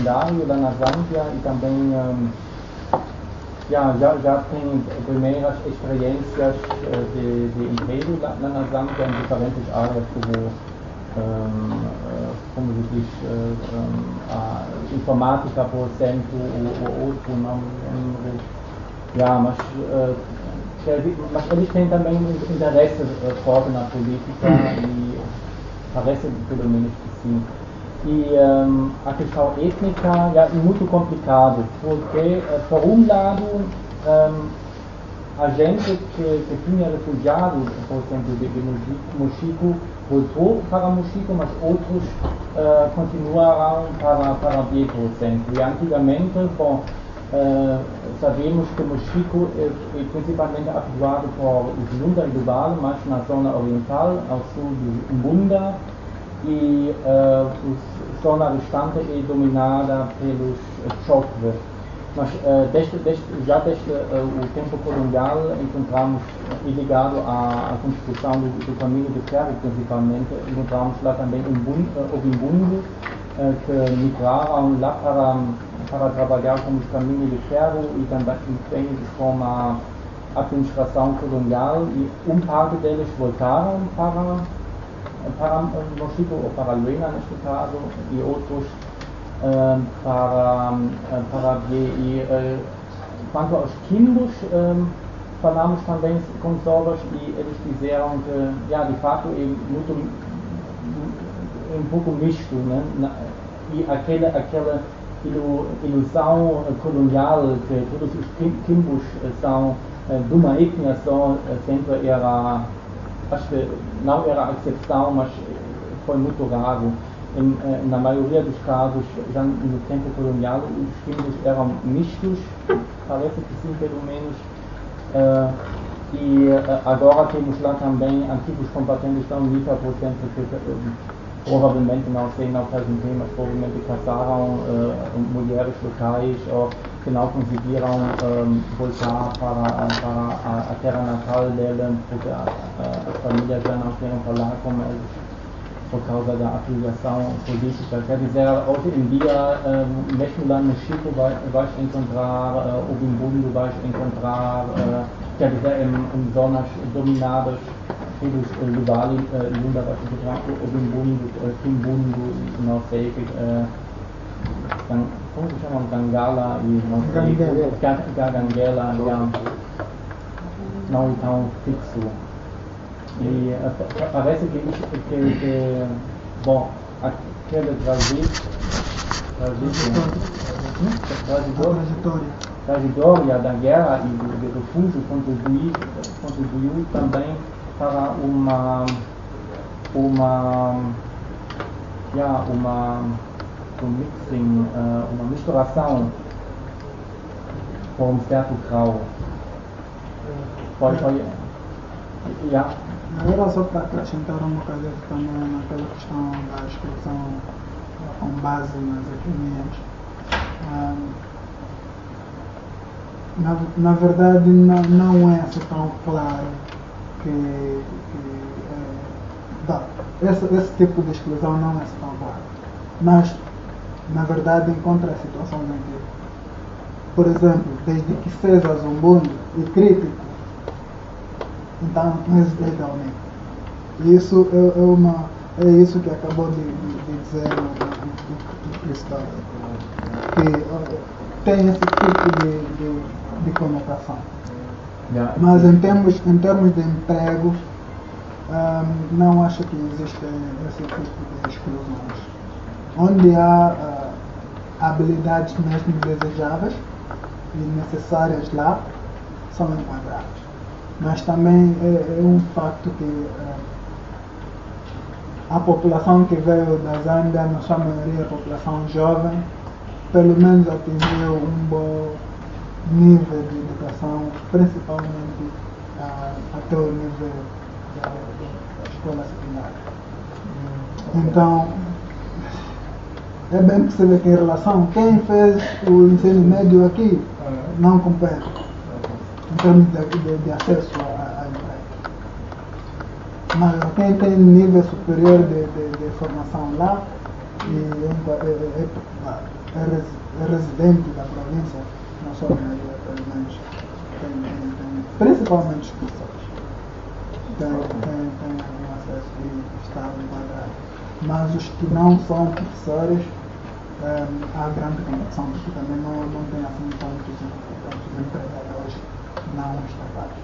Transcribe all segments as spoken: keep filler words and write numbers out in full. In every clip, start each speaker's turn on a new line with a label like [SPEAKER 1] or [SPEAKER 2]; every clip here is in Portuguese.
[SPEAKER 1] secundário lá na Zâmbia e também um, já, já, já tem primeiras experiências de, de emprego lá, lá na Zâmbia em diferentes áreas, como, um, como se diz, um, a informática, por exemplo, ou outro, não lembro. Ja, mas, uh, mas eles têm também interesse uh, forte na política e parece pelo menos que sim. E um, a questão étnica é muito complicado, porque, uh, por um lado, um, a gente que, que tinha refugiado, por exemplo, de, de Mochico, voltou para Mochico, mas outros uh, continuaram para, para B, por exemplo. E antigamente, bom, uh, sabemos que Mochico é, é principalmente habituado por os Lunda e Lubal, mas na zona oriental, ao sul de Umbunda, e uh, a zona restante é dominada pelos Chokwe. Mas uh, desde, desde, já desde uh, o tempo colonial encontramos, e ligado à, à construção do, do caminho de ferro principalmente, encontramos lá também Ovimbundu, uh, que migraram lá para, para trabalhar com os caminhos de ferro e também com a administração colonial, e um parte deles voltaram para, para Mochico, ou para Luena neste caso, e outros Uh, para, uh, para ver. E uh, quanto aos quindos, um, falamos também com Sorbas e eles disseram que, já, de fato, é muito, um pouco misto, né? Na, e aquela, aquela ilu, ilusão colonial que todos os quimbos são uh, de uma etnia só, uh, sempre era, acho que não era a exceção, mas foi muito raro. Em, na maioria dos casos, já no tempo colonial, os quimbos eram mistos, parece que sim, pelo menos. Uh, e uh, agora temos lá também antigos combatentes da UNITA, por exemplo, que uh, provavelmente, não sei, não fazem bem, mas provavelmente casaram uh, mulheres locais ou que não conseguiram um, voltar para, para a, a terra natal dela, porque a, a, as famílias já não querem falar com eles por causa da afiliação política. Quer dizer, hoje em dia, um, mesmo lá no Chico, vai, vais encontrar uh, Ovimbundu, vais encontrar, uh, quer dizer, em, em zonas dominadas pelos uh, Lubali, uh, Lunda, vais encontrar Ovimbundu, uh, Kimbundu, não sei, uh, como se chama? Gangala e não sei, Gangela, não tão fixo. E uh, parece que, que, que bom, aquele trajeto, trajetória da guerra e do, do refúgio contribuiu, contribuiu também para uma, uma, yeah, uma, um mixing, uh, uma misturação por um certo grau. Foi, foi, yeah.
[SPEAKER 2] Era só para acrescentar uma coisa também naquela questão da inscrição com base nas etnias. Um, na, na verdade, não, não é assim tão claro que, que é, dá, esse, esse tipo de exclusão não é assim tão claro. Mas, na verdade, encontra situações em que, por exemplo, desde que César Zumbundo e crítico, então não existe realmente. Isso é, é, uma, é isso que acabou de, de, de dizer o Cristóvão, que tem esse tipo de, de, de conotação. Yeah. Mas em termos, em termos de emprego, um, não acho que existe esse tipo de exclusões. Onde há uh, habilidades mesmo desejáveis e necessárias lá, são enquadradas. Mas também é, é um facto que uh, a população que veio da Zâmbia, na sua maioria a população jovem, pelo menos atingiu um bom nível de educação, principalmente uh, até o nível da, da escola secundária. Então, é bem possível que em relação a quem fez o ensino médio aqui, não compete em termos de, de, de acesso a, a emprego. Mas quem tem nível superior de, de, de formação lá, é, é, é popular. é, res, é residente da província, não só a maioria, pelo menos, tem, tem, tem, principalmente os professores, tem, tem, tem algum acesso e está enquadrado. Mas os que não são professores, um, há grande competição, porque também não, não tem assim tantos, tantos empregadores não estatais.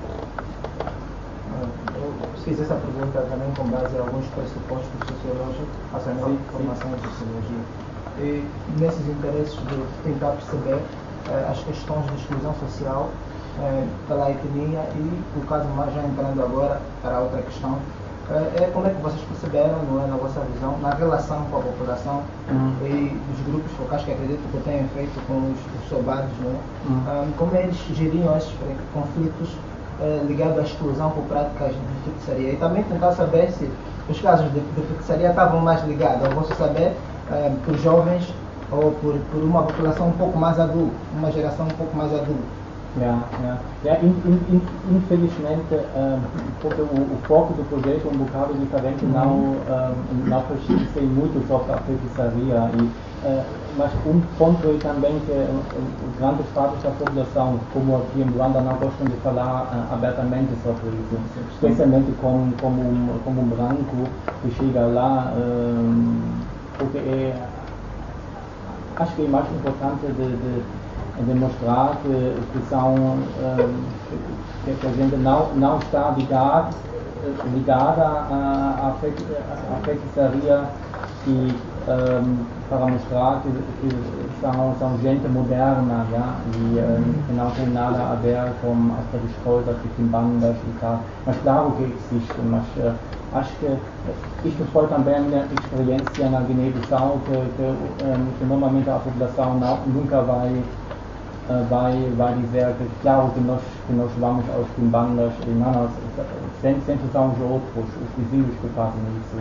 [SPEAKER 3] Eu fiz essa pergunta também com base em alguns pressupostos sociológicos, faço a minha formação em sociologia. E nesses interesses de tentar perceber eh, as questões de exclusão social eh, pela etnia e, no caso mais já entrando agora para outra questão, é como é que vocês perceberam, não é, na vossa visão, na relação com a população uhum. e dos grupos focais que acredito que tenham feito com os, os sobados, não é? Uhum. Um, como eles geriam esses conflitos uh, ligados à exclusão por práticas de feitiçaria? E também tentar saber se os casos de, de feitiçaria estavam mais ligados, ao vosso saber, uh, por jovens ou por, por uma população um pouco mais adulta, uma geração um pouco mais adulta.
[SPEAKER 1] Ja, ja. ja in, in, in, infelizmente, um, porque o, o foco do projeto é um bocado diferente, não, um, não precisa muito sobre a feitiçaria, e, uh, mas um ponto é também que uh, grandes partes da população, como aqui em Luanda, não gostam de falar uh, abertamente sobre isso, especialmente como, como, um, como um branco que chega lá, um, porque é, acho que é mais importante de, de demonstrar que, que, são, um, que, que a gente não, não está ligado, ligada à, à, feiti, à feitiçaria e um, para mostrar que, que são, são gente moderna, ja, e um, que não tem nada a ver com aquelas coisas de quimbandas e tal. Mas claro que existe, mas uh, acho que isto foi também a minha experiência na Guiné-Bissau, que, que, um, que normalmente a população não, nunca vai Uh, vai, vai dizer que claro que nós, que nós vamos aos quimbandas e não, nós, sempre, sempre são os outros, os vizinhos que fazem isso.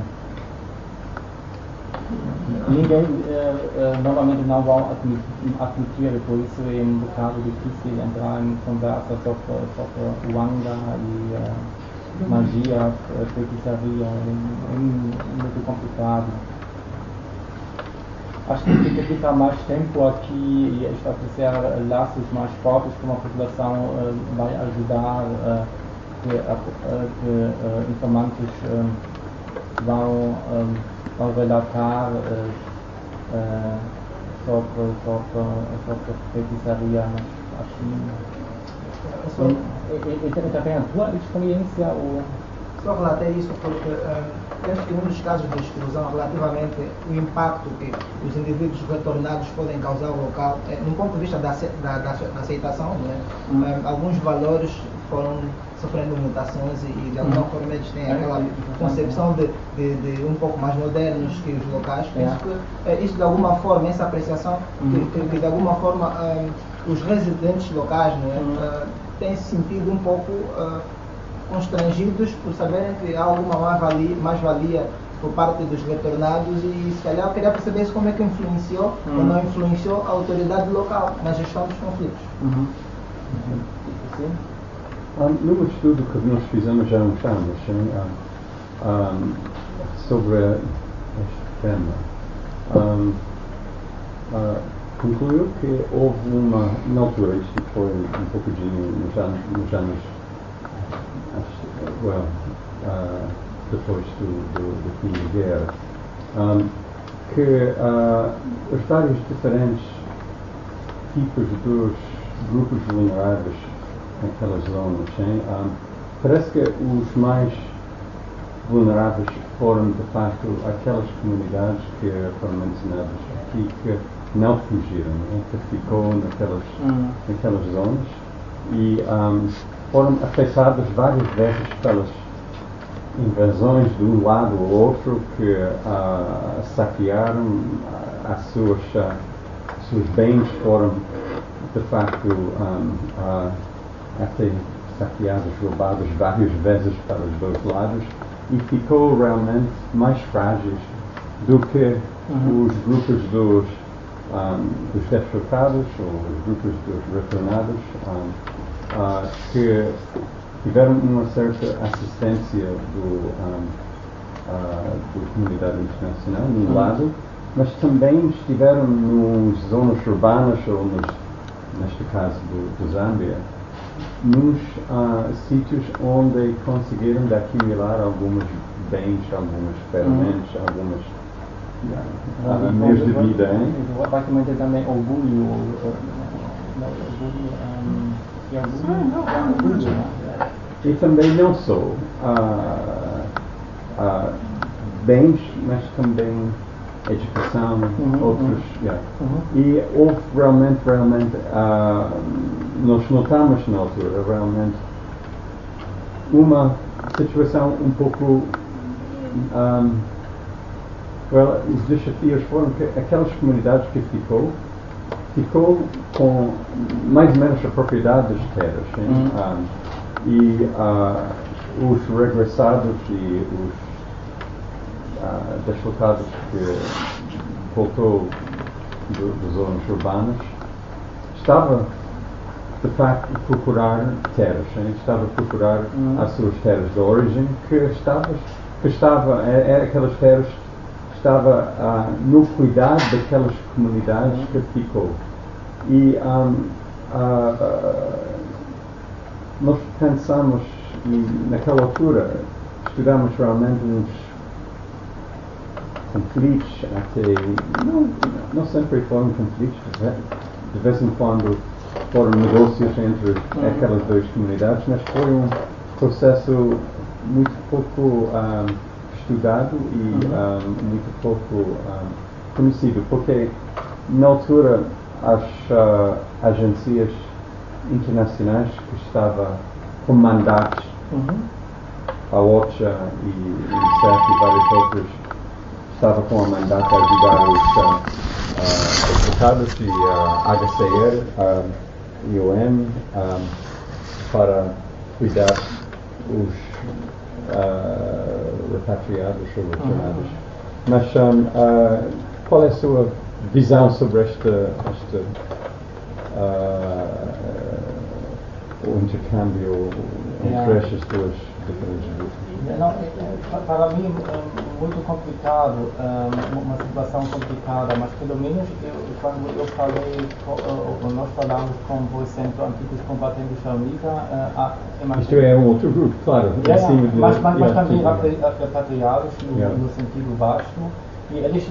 [SPEAKER 1] Ninguém uh, uh, normalmente não vão admitir, por isso é um bocado difícil entrar em conversa sobre, sobre Luanda e uh, magia, feitiçaria, é, é muito complicado. Acho que tem que ficar mais tempo aqui e estabelecer laços mais fortes com a população uh, vai ajudar uh, que, uh, que uh, informantes uh, vão, um, vão relatar uh, uh, sobre, sobre, sobre feitiçaria, mas acho que e também a tua experiência ou...
[SPEAKER 3] Só relatei isso porque uh, penso que um dos casos de exclusão, relativamente o impacto que os indivíduos retornados podem causar ao local, é, no ponto de vista da, da, da, da aceitação, né? Hum. Um, alguns valores foram sofrendo mutações e, e de alguma hum. forma eles têm aquela concepção de, de, de um pouco mais modernos que os locais. Penso que é, isso de alguma forma, essa apreciação, hum. que, que de alguma forma um, os residentes locais, né, hum. uh, têm se sentido um pouco uh, constrangidos por saberem que há alguma mais-valia, mais-valia por parte dos retornados e se calhar eu queria perceber como é que influenciou uhum. ou não influenciou a autoridade local na gestão dos conflitos.
[SPEAKER 1] Uhum.
[SPEAKER 4] Uhum. Um, num estudo que nós fizemos já há uns anos um, um, sobre este tema, um, uh, concluiu que houve uma, na altura, isto foi um pouco de nos anos, nos anos well, uh, depois do, do, do fim da guerra, um, que uh, os vários diferentes tipos dos grupos vulneráveis naquelas zonas, um, parece que os mais vulneráveis foram de facto aquelas comunidades que foram mencionadas aqui, que não fugiram, né, que ficou naquelas, uhum. naquelas zonas e um, foram afetadas várias vezes pelas invasões de um lado ou outro que uh, saquearam uh, as suas, uh, seus bens, foram de facto um, uh, até saqueados, roubados várias vezes para os dois lados e ficou realmente mais frágeis do que uhum. os grupos dos, um, dos defrocados ou os grupos dos retornados um, Uh, que tiveram uma certa assistência do, um, uh, da comunidade internacional, de um lado, mas também estiveram nas zonas urbanas, ou nos, neste caso do, do Zâmbia, nos uh, sítios onde conseguiram de acumular alguns bens, algumas ferramentas, uhum. algumas uh, uh, meios de vida. Hein?
[SPEAKER 1] Basicamente também orgulho, orgulho,
[SPEAKER 4] e também não só uh, uh, bens, mas também educação, uhum, outros, uhum. Yeah. Uhum. E houve realmente, realmente, uh, nós notamos na altura, realmente, uma situação um pouco, um, well, os desafios foram que aquelas comunidades que ficou, ficou com mais ou menos a propriedade das terras, uhum. um, e uh, os regressados e os Uh, deslocados que voltou das zonas urbanas, estava de facto a procurar terras, hein? Estava a procurar uhum. as suas terras de origem, que estava, que estava é, é aquelas terras que estava uh, no cuidado daquelas comunidades uhum. que ficou. E um, uh, nós pensamos, e naquela altura estudamos realmente uns conflitos, até, não, não sempre foram conflitos, de vez em quando foram negócios entre uhum. aquelas duas comunidades, mas foi um processo muito pouco um, estudado e uhum. um, muito pouco um, conhecido, porque na altura as uh, agências internacionais que estavam com mandatos, uhum. a OCHA e o UNICEF e vários outros, estava com a mandato a ajudar os deputados uh, uh, e a H C R, a I O M, um, para cuidar os uh, repatriados ou retornados. Uhum. Mas um, uh, qual é a sua visão sobre este, este uh, o intercâmbio entre yeah. estas duas diferentes grupos?
[SPEAKER 1] Não, para mim é muito complicado, uma situação complicada, mas pelo menos eu, quando eu falei, ou nós falamos com, por exemplo, antigos combatentes da Liga,
[SPEAKER 4] isto é um outro grupo, claro,
[SPEAKER 1] é, é, de, mas, mas, mas também repatriados no, yeah. no sentido vasto, e eles,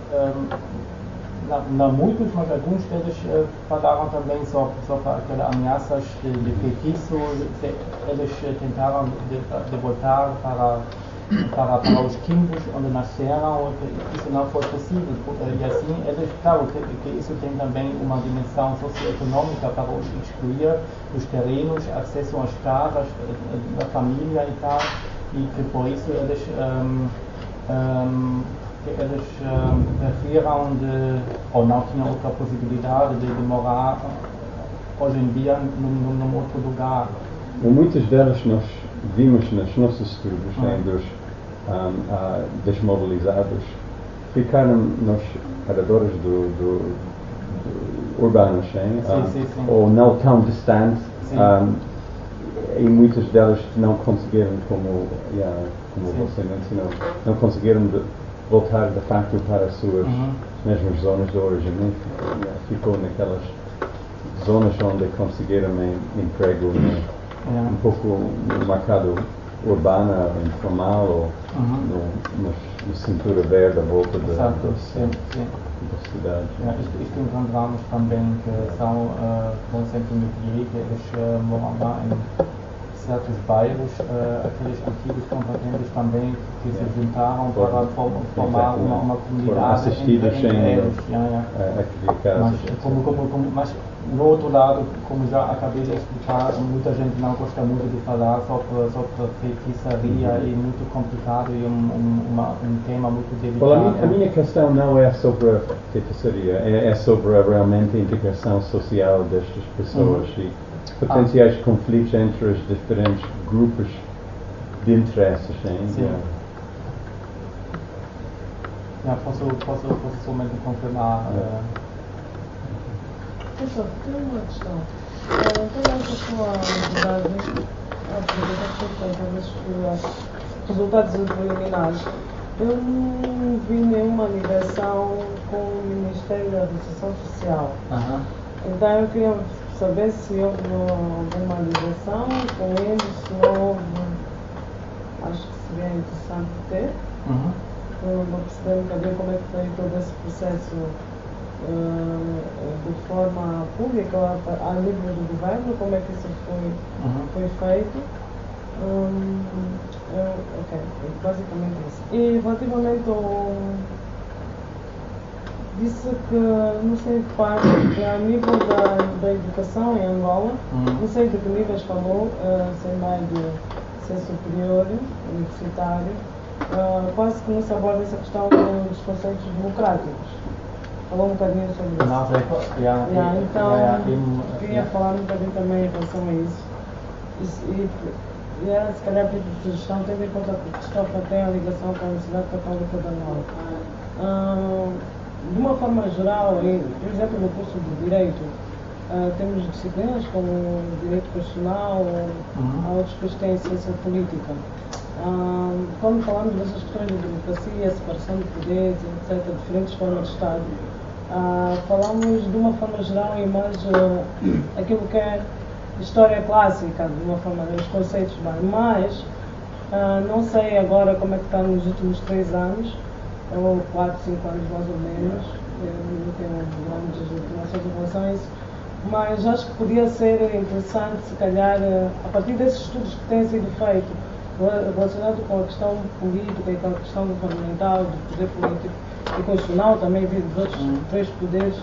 [SPEAKER 1] não, não muitos, mas alguns deles falaram também sobre, sobre aquelas ameaças de, de feitiço, eles tentaram de, de voltar para, para, para os quimbos onde nasceram, isso não foi possível, e assim, eles, claro, que, que isso tem também uma dimensão socioeconômica para os excluir os terrenos, acesso às casas da família e tal, e que por isso eles um, um, que eles uh, prefiram de, ou não tinham outra possibilidade de, de morar hoje em dia num, num outro lugar.
[SPEAKER 4] Bom, muitas delas nós vimos nos nossos estudos, uhum. né, dos um, uh, desmobilizados, ficaram nos arredores do, do, do urbanos, né,
[SPEAKER 1] sim, um, sim, sim.
[SPEAKER 4] ou não tão distantes, um, e muitas delas não conseguiram, como, yeah, como você mencionou, não conseguiram de, voltar de facto para as suas uhum. mesmas zonas de origem, né? Ficou naquelas zonas onde conseguiram emprego, né? Yeah. Um pouco no mercado urbano, informal, ou uhum. no, no, no cintura verde à volta da, da,
[SPEAKER 1] sim, sim.
[SPEAKER 4] da cidade.
[SPEAKER 1] Yeah, isto, isto encontramos também que são, uh, por exemplo, no Piauí, que eles uh, moram lá em certos bairros, uh, aqueles antigos combatentes também que se juntaram para formar uma, uma comunidade
[SPEAKER 4] assistidos
[SPEAKER 1] entre, entre eles. Yeah, yeah. Mas, como, como, como, mas, do outro lado, como já acabei de explicar, muita gente não gosta muito de falar sobre, sobre feitiçaria uhum. e muito complicado e um, um, uma, um tema muito delicado.
[SPEAKER 4] Well, a, minha, a minha questão não é sobre a feitiçaria, é, é sobre a, realmente a integração social destas pessoas uhum. e potenciais ah. conflitos entre os diferentes grupos de interesses. Hein?
[SPEAKER 1] Sim. Yeah. Yeah, posso, posso, posso somente confirmar. Yeah. Uh,
[SPEAKER 5] Professor, tenho uma questão. Então, a sua abordagem, a apresentação dos resultados preliminares, eu não vi nenhuma ligação com o Ministério da Administração Social.
[SPEAKER 1] Aham.
[SPEAKER 5] Então eu queria saber se houve alguma ligação com eles, se não houve. Acho que seria interessante ter.
[SPEAKER 1] Uhum.
[SPEAKER 5] Para perceber um bocadinho como é que foi todo esse processo uh, de forma pública, a, a nível do governo, como é que isso foi,
[SPEAKER 1] Uhum.
[SPEAKER 5] foi feito. Um, eu, ok, basicamente isso. E relativamente ao. Disse que, não sei de parte, que a nível da, da educação em Angola,
[SPEAKER 1] Uhum.
[SPEAKER 5] não sei de que níveis falou, uh, sem mais de ser superior, universitário, uh, quase que não se aborda essa questão dos conceitos democráticos. Falou um bocadinho sobre isso.
[SPEAKER 1] Genau, vielleicht, ja,
[SPEAKER 5] Yeah,
[SPEAKER 1] eh,
[SPEAKER 5] então,
[SPEAKER 1] ja, ja, eben,
[SPEAKER 5] queria
[SPEAKER 1] ja.
[SPEAKER 5] falar um bocadinho também em relação a isso. Isso- E, e era, se calhar, tipo de sugestão, tendo em conta que Cristóvão tem a ligação com a Universidade Católica de Angola. Ah, de uma forma geral, e, por exemplo, no curso de Direito, ah, temos disciplinas como Direito Constitucional,
[SPEAKER 1] Uhum.
[SPEAKER 5] há outros que têm Ciência Política. Ah, quando falamos dessas questões de democracia, separação de poderes, etcétera, diferentes formas de Estado, ah, falamos de uma forma geral e mais ah, aquilo que é história clássica, de uma forma, os conceitos bem, mas ah, não sei agora como é que está nos últimos três anos, ou quatro, cinco anos mais ou menos, eu não tenho grandes informações em relação a isso, mas acho que podia ser interessante, se calhar, ah, a partir desses estudos que têm sido feitos, relacionado com a questão política e com a questão governamental, do poder político e constitucional, também vindo dos outros
[SPEAKER 1] Uhum.
[SPEAKER 5] três poderes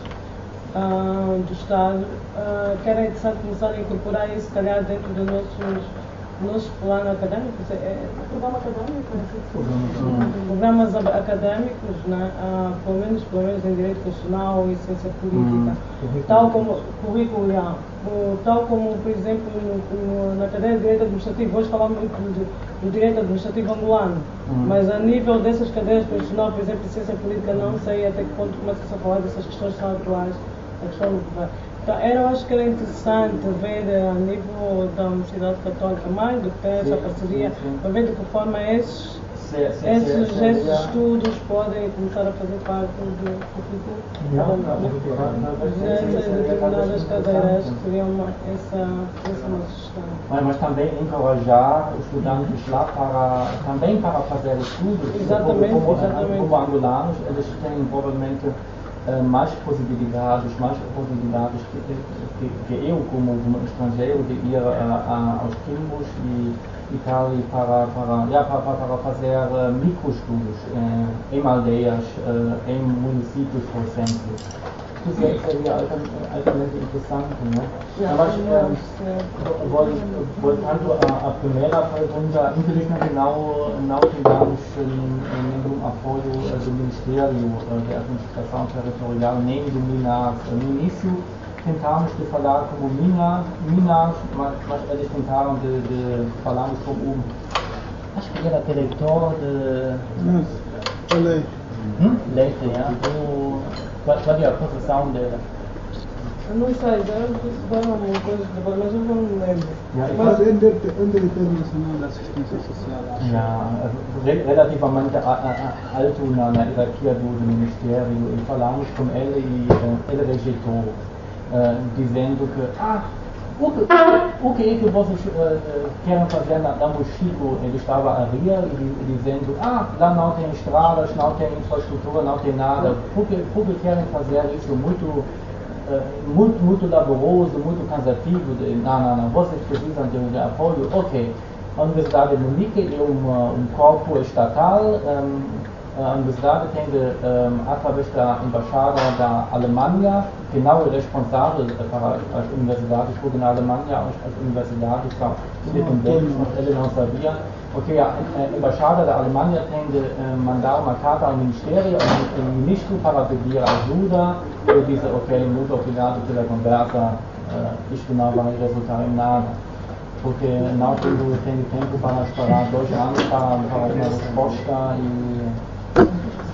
[SPEAKER 5] ah, do Estado, ah, que era interessante começar a incorporar isso, se calhar, dentro do nosso, do nosso plano académico. É, é programa académico? É assim que se diz?
[SPEAKER 1] Uhum.
[SPEAKER 5] Programas ab- académicos, né? ah, pelo, menos, pelo menos em Direito Constitucional e Ciência Política.
[SPEAKER 1] Uhum.
[SPEAKER 5] Tal como currículo, já. O- tal como, por exemplo, no, no, na cadeia de Direito Administrativo, hoje falamos muito do, do Direito Administrativo angolano,
[SPEAKER 1] Uhum.
[SPEAKER 5] mas a nível dessas cadeias constitucional, por exemplo, Ciência Política, não sei até que ponto começa-se a falar dessas questões que são atuais, a questão do governo. Então, era, eu acho que era interessante ver eh, a nível da Universidade Católica, mais do que ter essa
[SPEAKER 1] Sim,
[SPEAKER 5] parceria,
[SPEAKER 1] sim, sim.
[SPEAKER 5] para ver de que forma esses,
[SPEAKER 1] Se- se-
[SPEAKER 5] esses,
[SPEAKER 1] se-
[SPEAKER 5] esses
[SPEAKER 1] seria-
[SPEAKER 5] estudos podem começar a fazer parte do currículo.
[SPEAKER 1] Não,
[SPEAKER 5] da-
[SPEAKER 1] não,
[SPEAKER 5] da-
[SPEAKER 1] não, não, não,
[SPEAKER 5] Nessas
[SPEAKER 1] seria
[SPEAKER 5] determinadas
[SPEAKER 1] talvez
[SPEAKER 5] cadeiras,
[SPEAKER 1] interessante.
[SPEAKER 5] que seria uma, essa, essa uma sugestão.
[SPEAKER 1] Mas, mas também encorajar os estudantes lá para, também para fazer estudos,
[SPEAKER 5] Exatamente,
[SPEAKER 1] como, como,
[SPEAKER 5] exatamente.
[SPEAKER 1] como angolanos, eles têm provavelmente eh, mais possibilidades, mais oportunidades que, que, que eu, como, como estrangeiro, de ir a, a, aos quimbos e, e tal, e para, para, ja, para, para fazer uh, microestudos eh, em aldeias, eh, em municípios, por exemplo. Isso seria altamente interessante, né?
[SPEAKER 5] Ja,
[SPEAKER 1] Mas,
[SPEAKER 5] ja,
[SPEAKER 1] eh, vol- voltando à, à primeira pergunta, infelizmente não, não tivemos eh, nenhum apoio eh, do Ministério eh, da Administração Territorial nem do Minas. No início tentamos de falar como Minas, Minas mas, mas eles tentaram de, de falar como um, acho que era diretor de
[SPEAKER 2] Mas, olha aí.
[SPEAKER 1] hum? Leite, né? O, qual, qual é a posição dele?
[SPEAKER 5] Eu não sei, já fizeram uma coisa de mas eu não me lembro.
[SPEAKER 1] Ja, ich
[SPEAKER 2] Mas
[SPEAKER 1] weiß-
[SPEAKER 2] é o diretor nacional da assistência social, acho.
[SPEAKER 1] Ja, re- relativamente a- a- a- alto na, na hierarquia do, do Ministério, e falamos com ele e eh, ele rejeitou, eh, dizendo que ah, o que, o que é que vocês eh, eh, querem fazer na, na Mochico? Ele estava a rir e dizendo ah, lá não tem estradas, não tem infraestrutura, não tem nada, por que, por que querem fazer isso muito Uh, muito, muito laboroso, muito cansativo, de, não, não, não, vocês precisam de, de apoio, ok. A Universidade de Munique é uma, um corpo estatal, um, a Universidade tem, de, um, através da Embaixada da Alemanha, que não é responsável para as universidades, porque na Alemanha as, as universidades são independentes, mas ele não sabia. Ok, a, a Embaixada da Alemanha tem de uh, mandar uma carta ao Ministério, ao, ao ministro para pedir ajuda. Ele disse, ok, muito obrigado pela conversa, uh, isto não vai resultar em nada, porque não tenho, tenho tempo para esperar dois anos para, para uma resposta. E...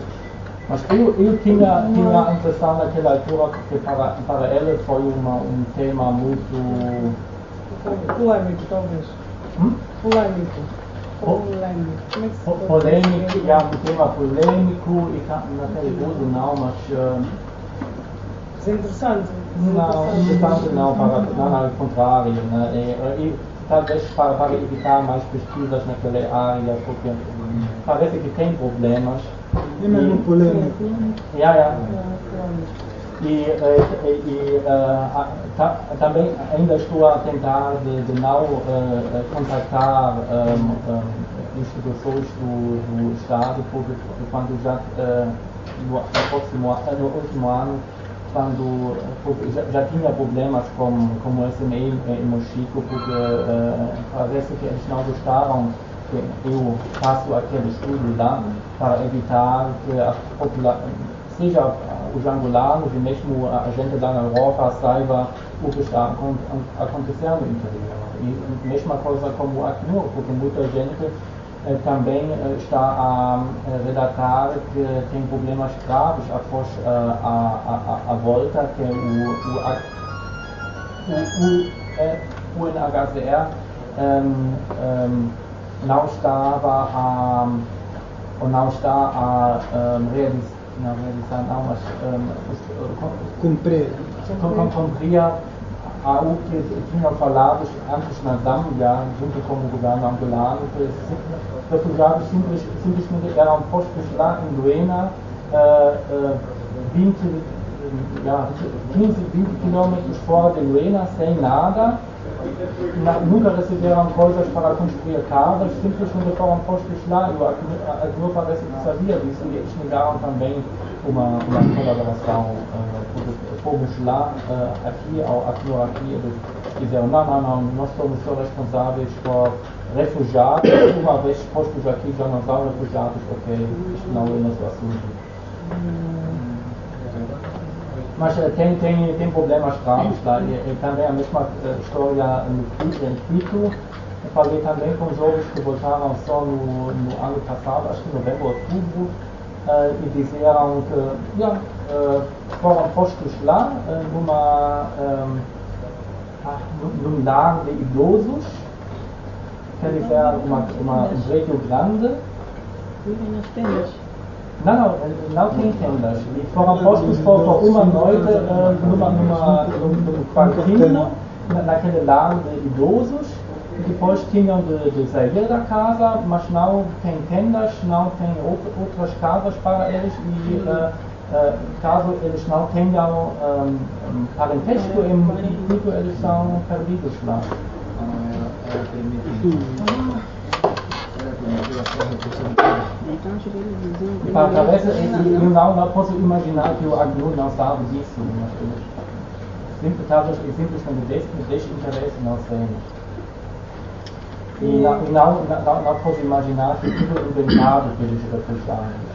[SPEAKER 1] Mas eu, eu tinha, tinha a impressão naquela altura que para, para ele foi uma, um tema muito...
[SPEAKER 5] Polêmico, talvez.
[SPEAKER 1] Hum?
[SPEAKER 5] Polêmico. polêmico. Como é que se
[SPEAKER 1] Po-
[SPEAKER 5] pode
[SPEAKER 1] Polêmico,
[SPEAKER 5] dizer?
[SPEAKER 1] já um tema polêmico e ca- não perigoso não, mas uh,
[SPEAKER 5] Desinteressante.
[SPEAKER 1] não, interessante não, para, não, ao contrário, né? E, e talvez para, para evitar mais pesquisas naquela área, porque parece que tem problemas.
[SPEAKER 2] É mesmo
[SPEAKER 1] E-
[SPEAKER 2] polêmico.
[SPEAKER 1] Ja, ja.
[SPEAKER 5] Ah, claro.
[SPEAKER 1] E, eh, e eh, ta- também ainda estou a tentar de, de não eh, contactar ehm, ehm, instituições do, do Estado, porque quando já eh, no, no, próximo, an- no último ano, quando porque já, já tinha problemas com, com o S M E em Mochico, porque eh, parece que eles não gostaram que eu faço aquele estudo lá para evitar que a população, seja os angolanos e mesmo a gente lá na Europa saiba o que está acon- acontecendo no interior. E mesma coisa como aqui, porque muita gente eh, também eh, está a eh, relatar que tem problemas graves após eh, a, a, a volta, que o, o, a- o, o, eh, o N H C R ehm, ehm, não estava a, ou não está a ehm, realizar, não realizar não, mas ehm, os- com-
[SPEAKER 2] Cumprir.
[SPEAKER 1] com- com- cumpria algo que tinham falado antes na Zâmbia, junto com o governo angolano, que os refugiados simples, simplesmente eram postos lá em Luena, eh, eh, vinte, eh, ja, quinze, vinte quilômetros fora de Luena, sem nada. Na, nunca receberam coisas para construir casas, simplesmente foram postos lá. E a Acnur parece que sabia disso e eles negaram também uma, uma colaboração. Uh, porque fomos lá, uh, aqui, ao Acnur aqui, eles disseram: não, não, não, nós somos só responsáveis por refugiados, uma vez postos aqui já não são refugiados, porque isto não é nosso assunto. Mas eh, tem, tem, tem problemas graves lá, e, e também a mesma eh, história no Quito, em Quito. Eu falei também com jovens que voltaram só no, no ano passado, acho que em novembro, outubro, eh, e disseram que ja, eh, foram postos lá, eh, numa, eh, ah, num num lar de idosos, quer dizer, uma, uma, um prédio grande.
[SPEAKER 5] Vivem nas tendas.
[SPEAKER 1] Não, não, não tem tendas. E foram postos por, por uma noite uh, numa, numa, num, num quartinho, na, naquele lar de idosos. E depois tinham de, de sair da casa, mas não tem tendas, não tem outra, outras casas para eles. E uh, uh, caso eles não tenham um, um parentesco em Quito, eles são perdidos lá. E para parece, eu não, não posso imaginar que o Acnur não sabe disso, mas eles sempre, talvez simplesmente desse, desse interesse não sei. E não, e não, não, não posso imaginar que tudo inventado pelos refugiados.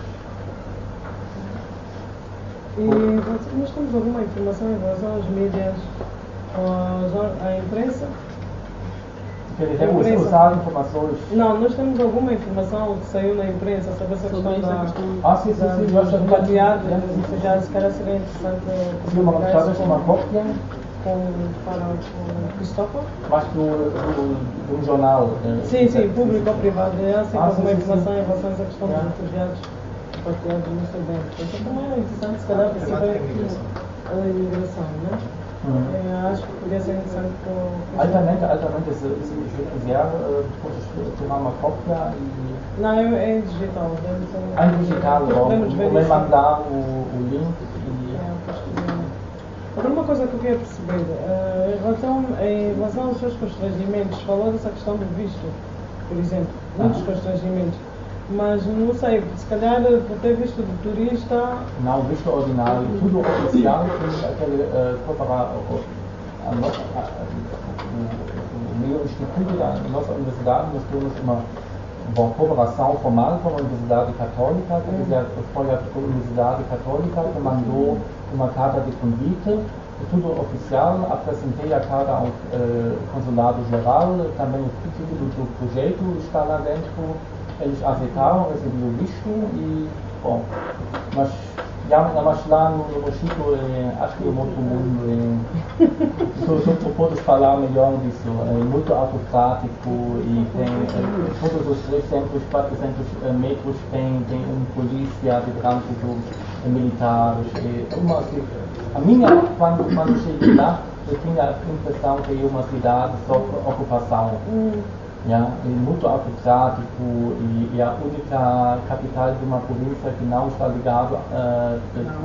[SPEAKER 5] E você- nós temos alguma informação em relação aos mídias, à, à imprensa?
[SPEAKER 1] Quer dizer, us- usar informações.
[SPEAKER 5] Não, nós temos alguma informação que saiu na imprensa sobre essa questão da,
[SPEAKER 1] Ah, sim, sim,
[SPEAKER 5] da,
[SPEAKER 1] sim, eu acho
[SPEAKER 5] do
[SPEAKER 1] que
[SPEAKER 5] material, se já se calhar seria interessante
[SPEAKER 1] Sim, uma,
[SPEAKER 5] publicar
[SPEAKER 1] talvez
[SPEAKER 5] isso
[SPEAKER 1] uma
[SPEAKER 5] com,
[SPEAKER 1] cópia,
[SPEAKER 5] com, para o Cristóvão.
[SPEAKER 1] mas do, do, de um jornal. eh,
[SPEAKER 5] Sim, sim, público ou privado. Já sempre
[SPEAKER 1] Ah,
[SPEAKER 5] alguma
[SPEAKER 1] sim, sim,
[SPEAKER 5] informação
[SPEAKER 1] sim.
[SPEAKER 5] em relação a essa questão dos
[SPEAKER 1] Yeah.
[SPEAKER 5] refugiados partilhados, não sei bem. Então também é interessante, se calhar, para saber a imigração, né?
[SPEAKER 1] Hum.
[SPEAKER 5] É, acho que poderia ser interessante para o
[SPEAKER 1] Altamente, altamente, se, se, se quiser, uh, podes tirar uma cópia e
[SPEAKER 5] Não, é, é digital. Deve ser,
[SPEAKER 1] ah, em digital, ou,
[SPEAKER 5] podemos ver
[SPEAKER 1] ou me
[SPEAKER 5] isso.
[SPEAKER 1] mandar o, o link e
[SPEAKER 5] É, pesquisar. Agora, uma coisa que eu queria perceber, eh, em, relação, em relação aos seus constrangimentos, falou dessa questão do visto, por exemplo, muitos
[SPEAKER 1] Ah.
[SPEAKER 5] constrangimentos, mas não sei, se calhar por ter visto de turista,
[SPEAKER 1] não visto ordinário, tudo oficial, tem aquele uh, cooperar, a, a, nossa- a, o, o meu instituto da nossa universidade, nós temos uma uma cooperação formal com a Universidade Católica, quer dizer, foi a Universidade Católica que mandou uma carta de convite, tudo oficial, apresentei a carta ao eh, Consulado Geral, também o título do projeto está lá dentro, eles aceitaram, recebi o visto e, bom, mas Já, mas lá no, no Chico, eh, acho que é muito mundo, eh, tu podes falar melhor disso, é muito autocrático e tem, eh, todos os trezentos, quatrocentos metros tem, tem um polícia de trânsito militares. E uma, a minha, quando, quando cheguei lá, eu tinha a impressão que é uma cidade sob ocupação. Yeah, é muito autocrático e, e a única capital de uma província que não está ligada uh,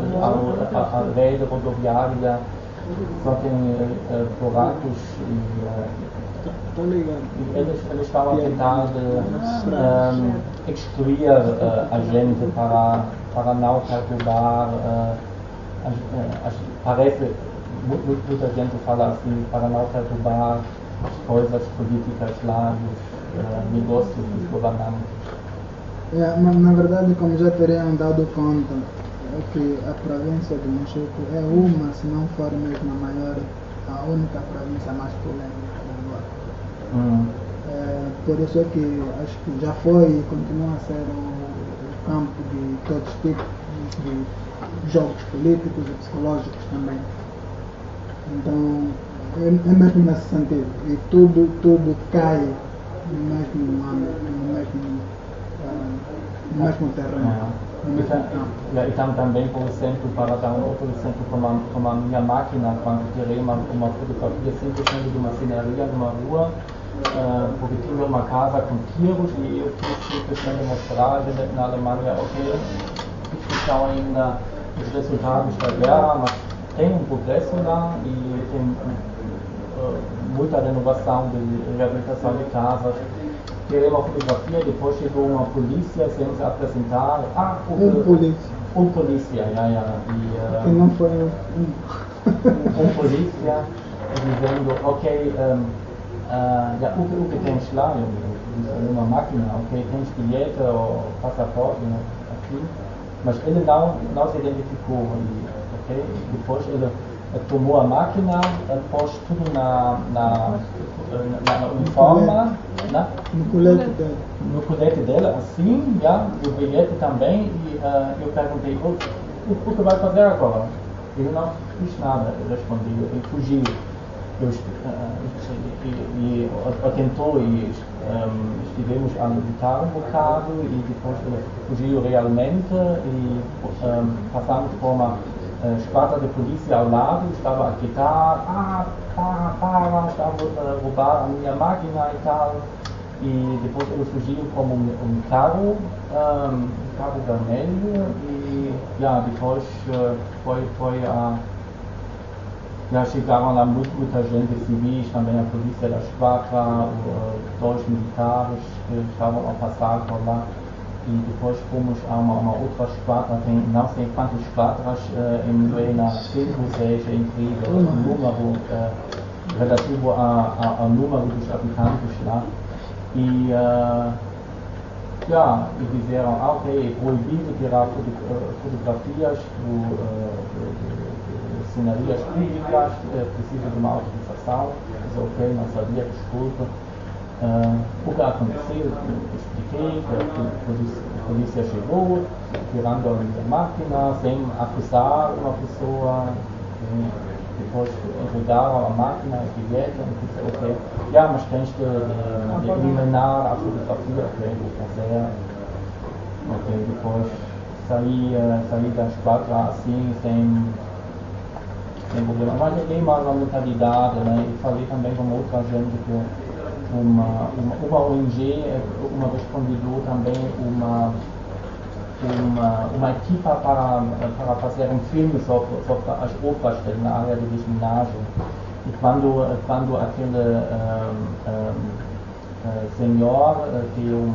[SPEAKER 1] à rede rodoviária, só tem uh, buracos e, uh, e eles, eles estavam a tentar um, excluir uh, a gente para, para não perturbar, uh, as, as, parece, muito, muita gente fala assim, para não perturbar as coisas políticas lá, os uh, negócios dos governantes.
[SPEAKER 2] É, mas na verdade, como já teriam dado conta, é que a província de Mochuco é uma, se não for mesmo a maior, a única província mais polêmica do Angola.
[SPEAKER 1] Hum.
[SPEAKER 2] É, por isso é que acho que já foi e continua a ser o, o campo de todos os tipos de jogos políticos e psicológicos também. Então, É, é mesmo nesse sentido, e tudo, tudo cai no mesmo âmbito, no mesmo, uh, no mesmo terreno, no mesmo campo.
[SPEAKER 1] E então também, por exemplo, para dar um outro exemplo, como a, como a minha máquina, quando tirei uma, uma fotografia simplesmente de uma sinaria, de uma rua, uh, porque tinha uma casa com tiros e eu quis simplesmente mostrar na Alemanha, ok, isso são ainda os resultados da guerra, mas tem um progresso lá e tem muita renovação de reabilitação de casas. Tirei uma fotografia, depois chegou uma polícia sem se apresentar. Ah, o,
[SPEAKER 2] um polícia.
[SPEAKER 1] Um polícia, já, já. E, uh,
[SPEAKER 2] que não foi um.
[SPEAKER 1] um polícia dizendo, ok, um, uh, já, o, o que tens lá? Eu disse, uma máquina, ok, tens bilhete ou passaporte, né, aqui. Mas ele não, não se identificou. E, ok, depois ele tomou a máquina, pôs tudo na, na, na, na uniforme, né?
[SPEAKER 2] No colete dela.
[SPEAKER 1] No colete dela, assim, já, o bilhete também, e uh, eu perguntei, o, o, o que vai fazer agora? Ele não fez nada, ele respondeu, ele fugiu. Eu, uh, e, e, e tentou e um, estivemos a lutar um bocado e depois ele fugiu realmente e um, passamos por uma Uh, esquadra de polícia ao lado, estava a gritar, ah, para, para, estava a roubar a minha máquina e tal. E depois ele fugiu como um, um carro, um carro vermelho, e já, depois uh, foi, foi a. Já chegaram lá muito, muita gente, civis, também a polícia da esquadra, uh, dois militares que estavam a passar por lá. E depois fomos a uma, uma outra esquadra, tem não sei quantas esquadras uh, em Luena, cinco, seis, é incrível, o número uh, relativo a, a, ao número dos habitantes lá. E, uh, ja, e disseram, ah, ok, é proibido tirar foto, uh, fotografias do, uh, de, de, de cenarias públicas, uh, precisa de uma autorização. Disse, ok, não sabia, desculpa. Uh, o que aconteceu, eu expliquei que a polícia chegou, tirando a minha máquina, sem acusar uma pessoa, e depois entregaram a máquina, o bilhete, e disse, ok, já, mas tens de, de, de eliminar a fotografia, ok, vou fazer, ok, depois saí, uh, saí da esquadra assim, sem, sem problema, mas é uma mentalidade, né, e falei também com outra gente que Uma, uma, uma O N G uma vez convidou também uma, uma, uma equipa para, para fazer um filme sobre, sobre as obras na área de desminagem. E quando, quando aquele um, um, uh, senhor que é um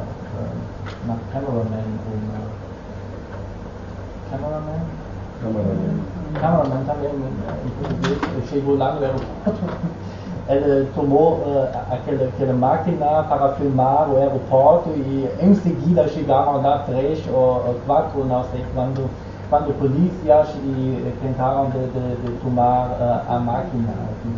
[SPEAKER 1] uh, cameraman, um cameraman?
[SPEAKER 4] Cameraman.
[SPEAKER 1] Cameraman também em português, chegou lá no aeroporto. Ele tomou uh, aquela, aquela máquina para filmar o aeroporto e em seguida chegaram lá três ou quatro, não sei quando, quando polícias e tentaram de, de, de tomar uh, a máquina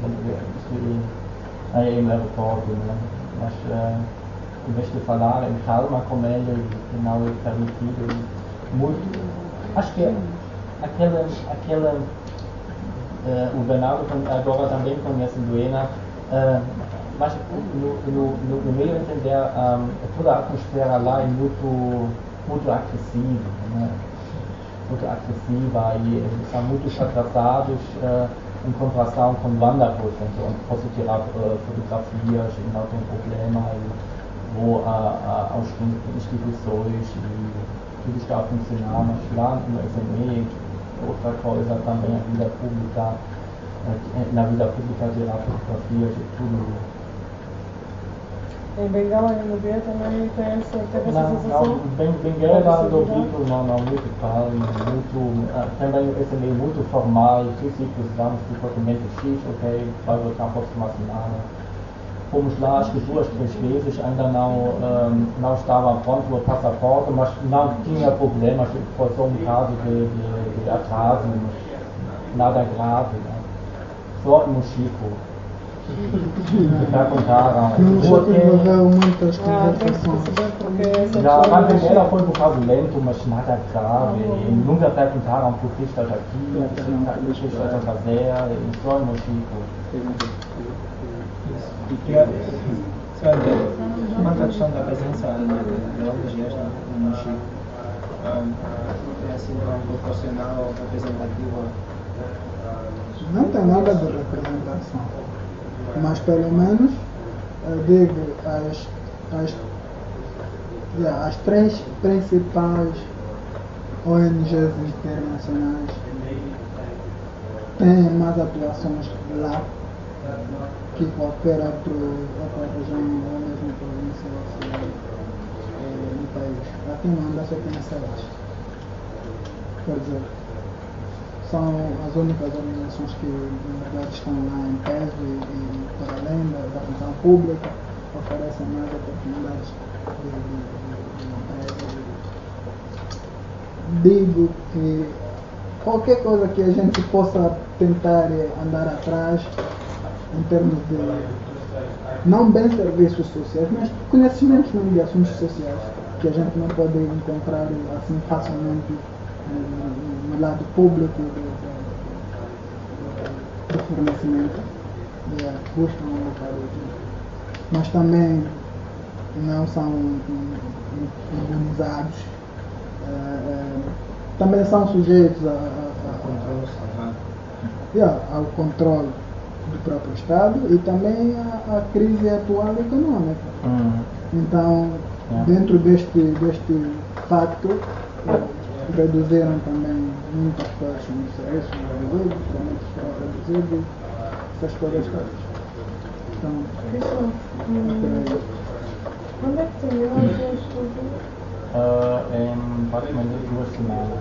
[SPEAKER 1] aí no aeroporto. Né? Mas uh, em vez de falar em calma com ele, não é permitido, muito, acho que aquela, aquela uh, o Bernardo agora também conhece Luena, uh, mas no, no, no, no meu entender um, toda a atmosfera lá é muito, muito agressiva, né? Muito agressiva e são muito atrasados uh, em comparação com Wanda, por exemplo, onde posso tirar uh, fotografias e não tem problema, e vou a, a, aos instituições e tudo está a funcionar, mas lá no S M E, outra coisa também, a vida pública, uh, na vida pública tirar fotografias e tudo.
[SPEAKER 5] Em Bengala e no B também tem essa, teve essa
[SPEAKER 1] Não,
[SPEAKER 5] sensação?
[SPEAKER 1] não, bem, Bengala do Brito, não, não, muito calmo, muito, uh, também esse meio muito formal, físicos, vamos totalmente X, ok, vai voltar a próxima semana. Fomos lá acho que duas, três vezes, ainda não, um, não estava pronto o passaporte, mas não tinha problemas, foi só um caso de, de, de atraso, nada grave, né? Só no Chico. Me perguntaram
[SPEAKER 2] Não só que envolveu muitas
[SPEAKER 5] Ah, tem que
[SPEAKER 2] conversações.
[SPEAKER 5] perceber porque essa
[SPEAKER 1] já,
[SPEAKER 5] pessoa
[SPEAKER 1] a
[SPEAKER 5] não
[SPEAKER 1] primeira foi um bocado lento, mas nada grave. E nunca perguntaram por que estás aqui, o que estás a fazer, e só no Chico.
[SPEAKER 3] Quanto à questão da presença de O N Gs no Chico, é assim tão proporcional ou representativa?
[SPEAKER 2] Não tem nada de representação, mas pelo menos eu digo as, as, yeah, as três principais O N Gs internacionais têm mais atuações lá que qualquer outro, outra região ou mesmo província ou cidade eh, no país. Aqui em Luanda só tem sedes. Quer dizer, são as únicas organizações que na verdade estão lá em peso e, e para além da, da função pública oferecem mais oportunidades de, de, de, de emprego. Digo que qualquer coisa que a gente possa tentar andar atrás em termos de não bem serviços sociais, mas conhecimentos mesmo de assuntos sociais que a gente não pode encontrar assim facilmente no, no lado público do, do, do fornecimento, é, buscam um local, mas também não são imunizados, é, é, também são sujeitos a, a, a, a, yeah, ao controle do próprio Estado e também a, a crise atual econômica.
[SPEAKER 1] Hum.
[SPEAKER 2] Então,
[SPEAKER 1] Yeah.
[SPEAKER 2] dentro deste, deste pacto, reduziram também muitas coisas no serviço, reduzidos, provavelmente foram reduzidos, essas coisas todas. Então,
[SPEAKER 5] Isso, hum, onde é que terminou o teu estudo?
[SPEAKER 1] Uh, em praticamente duas semanas.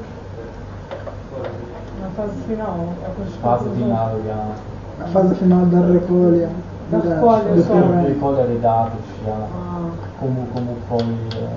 [SPEAKER 5] Na fase final? ou com as
[SPEAKER 1] Fase
[SPEAKER 5] coisas
[SPEAKER 1] final, já.
[SPEAKER 2] a fase final da recolha
[SPEAKER 5] Da
[SPEAKER 2] de dados,
[SPEAKER 5] recolha
[SPEAKER 2] do
[SPEAKER 5] só.
[SPEAKER 2] terreno.
[SPEAKER 1] Recolha de dados, já.
[SPEAKER 5] Ah.
[SPEAKER 1] Como, como foi. Uh,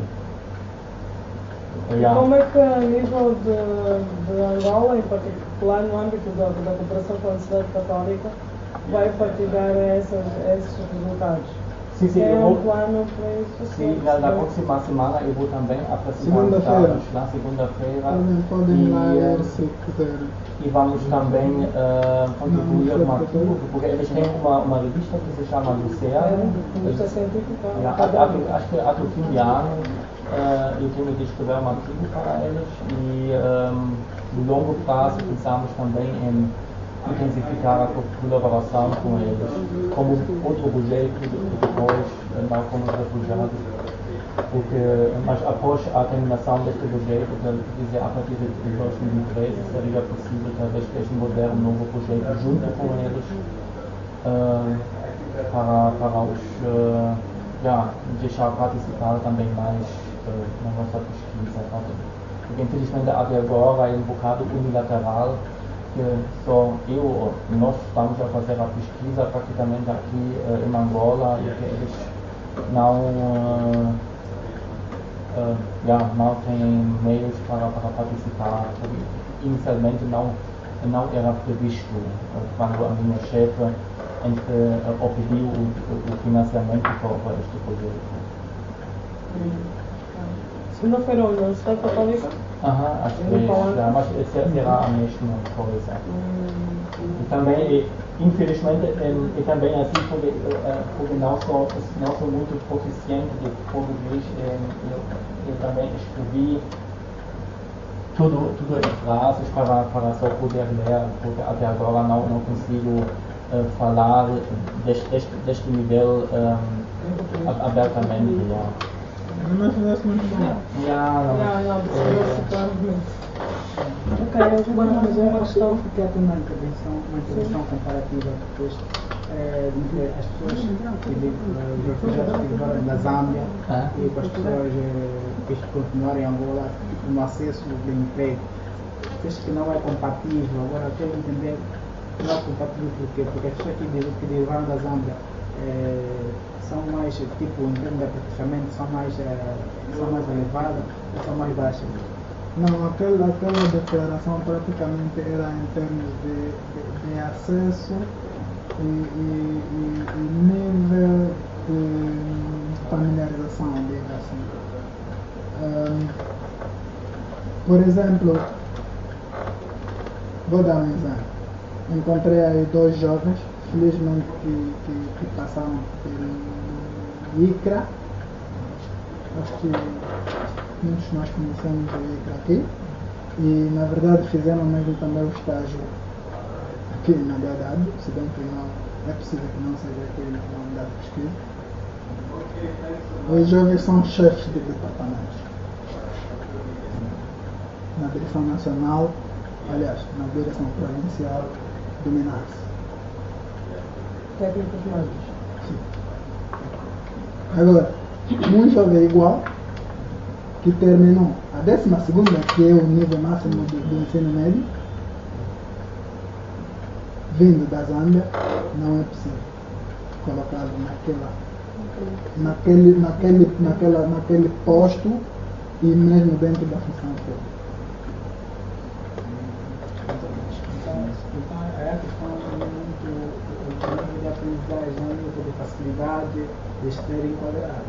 [SPEAKER 5] E
[SPEAKER 1] já.
[SPEAKER 5] como é que a nível de, de Angola, em particular no âmbito da, da cooperação com a Universidade Católica, vai partilhar essas, esses resultados?
[SPEAKER 1] Sim, sim,
[SPEAKER 5] Tem
[SPEAKER 1] eu
[SPEAKER 5] um
[SPEAKER 1] vou.
[SPEAKER 5] plano para isso?
[SPEAKER 1] Sim, na, na próxima semana eu vou também apresentar os
[SPEAKER 2] Segunda-feira.
[SPEAKER 1] dados na segunda-feira.
[SPEAKER 2] Podem, podem lá
[SPEAKER 1] E,
[SPEAKER 2] ler
[SPEAKER 1] uh,
[SPEAKER 2] se quiserem.
[SPEAKER 1] E vamos também uh, contribuir
[SPEAKER 2] Não, não
[SPEAKER 1] um
[SPEAKER 2] foi
[SPEAKER 1] artigo, porque eles têm uma, uma revista que se chama Luciano.
[SPEAKER 5] Revista científica?
[SPEAKER 1] Já, a- acho que até o fim de ano uh, eu tenho de escrever um artigo para eles e um, no longo prazo pensamos também em intensificar a colaboração com eles, como outro projeto depois, não como refugiados. Porque, mas após a terminação deste projeto, quer dizer, a partir de dois mil e treze, seria possível talvez desenvolver um novo projeto junto com eles uh, para, para os uh, já, deixar participar também mais uh, na nossa pesquisa. Porque infelizmente até agora é um bocado unilateral, que só eu, nós estamos a fazer a pesquisa praticamente aqui uh, em Angola e que eles não uh, Uh, já, não tem meios para, para participar, porque inicialmente não, não era previsto uh, quando a minha chefe entre, uh, pediu o, o financiamento para, para este projeto.
[SPEAKER 5] Segunda-feira, onde? Na Universidade Católica?
[SPEAKER 1] Aham, acho que já, mas será a mesma coisa. E também, infelizmente, e também assim, porque, porque não, sou, não sou muito proficiente de português, eu, eu também escrevi tudo, tudo em frases para, para só poder ler, porque até agora não, não consigo uh, falar deste, deste, deste nível um, abertamente. Ja.
[SPEAKER 2] Mas fizeste muito bom.
[SPEAKER 1] Ja, não.
[SPEAKER 5] Não, não,
[SPEAKER 1] É,
[SPEAKER 5] ok, eu vou
[SPEAKER 3] Agora, mas
[SPEAKER 5] fazer
[SPEAKER 3] eu
[SPEAKER 5] uma
[SPEAKER 3] acho que
[SPEAKER 5] questão.
[SPEAKER 3] fiquei até uma intervenção, uma intervenção comparativa, depois é, entre as pessoas que vivem, os refugiados que vivem na Zâmbia
[SPEAKER 1] Ah.
[SPEAKER 3] e com as pessoas é, que continuam em Angola no acesso do emprego. Acho que não é compatível, agora quero entender que não é compatível por quê? Porque as pessoas que vivem que vivem na Zâmbia é, são mais, tipo, em termos de aperfeiçoamento, são mais, é, são mais elevadas ou são mais baixas?
[SPEAKER 2] Não, aquela, aquela declaração praticamente era em termos de, de, de acesso e, e, e, e nível de familiarização, diga assim. Um, por exemplo, vou dar um exemplo. Encontrei aí dois jovens, felizmente que, que, que passaram pelo ICRA. Acho que muitos de nós conhecemos o ICRA aqui. E na verdade fizeram mesmo também o estágio aqui na D A D, se bem que não é possível que não seja aqui na unidade de pesquisa. Os jovens são chefes de departamentos. Na direção nacional, aliás, na direção provincial do Minas.
[SPEAKER 5] Técnicos médicos.
[SPEAKER 2] Agora, um jovem igual, que terminou a décima segunda, que é o nível máximo do, do ensino médio, vindo da Zâmbia, não é possível colocá-lo naquela, naquele, naquele, naquela, naquele posto e mesmo dentro da função pública.
[SPEAKER 3] Então, é a questão muito o nível de aprendizagem, o nível de facilidade de ser enquadrado.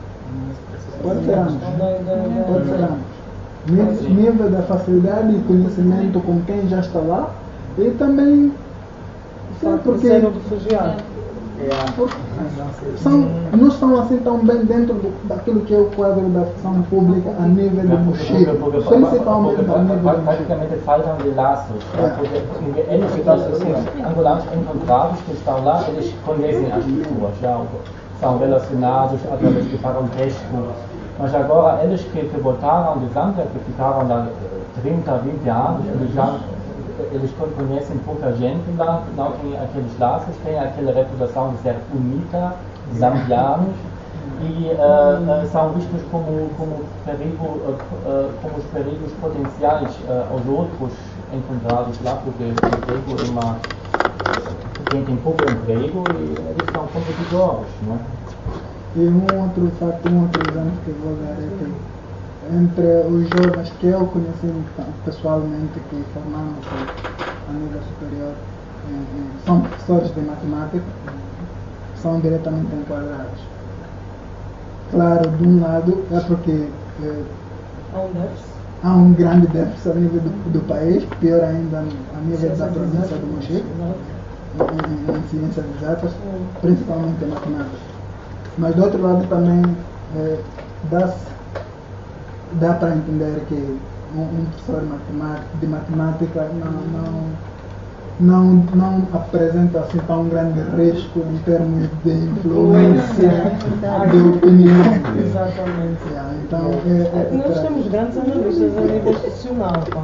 [SPEAKER 2] Pode ser ambos. Pode ser ambos. Nível, nível da facilidade e conhecimento com quem já está lá e também sim, porque
[SPEAKER 5] Ser um refugiado.
[SPEAKER 2] porque são, não estão assim tão bem dentro do, daquilo que é o quadro da função pública a nível de mochila, principalmente a nível de mochila.
[SPEAKER 1] praticamente faltam de laços,
[SPEAKER 2] É.
[SPEAKER 1] porque, porque eles, os angolanos encontrados que estão lá, eles conhecem as pessoas, já são relacionados através de parentesco, mas agora eles que, que voltaram de Zâmbia, que ficaram lá trinta, vinte anos, eles já eles conhecem pouca gente lá, não tem aqueles laços, tem aquela reputação de ser unita, zambianos, e uh, uh, são vistos como, como, perigo, uh, uh, como os perigos potenciais uh, aos outros encontrados lá, porque o emprego é uma. Tem, tem pouco emprego e eles são competidores, não é?
[SPEAKER 2] E um outro fato, um outro exemplo que eu vou dar é que entre os jovens que eu conheci pessoalmente, que formaram-se a nível superior, eh, eh, são professores de matemática, são diretamente enquadrados. Claro, de um lado é porque eh,
[SPEAKER 5] Há um déficit.
[SPEAKER 2] há um grande déficit a nível do, do país, pior ainda a nível da província do Mochique, em, em, em ciências exatas, principalmente em matemática. Mas do outro lado também eh, dá-se dá para entender que um, um professor de matemática não, não, não, não apresenta assim tão grande risco em termos de influência de opinião.
[SPEAKER 5] Exatamente.
[SPEAKER 2] Yeah, então, é, é,
[SPEAKER 5] Nós temos grandes analistas a nível institucional. Pá.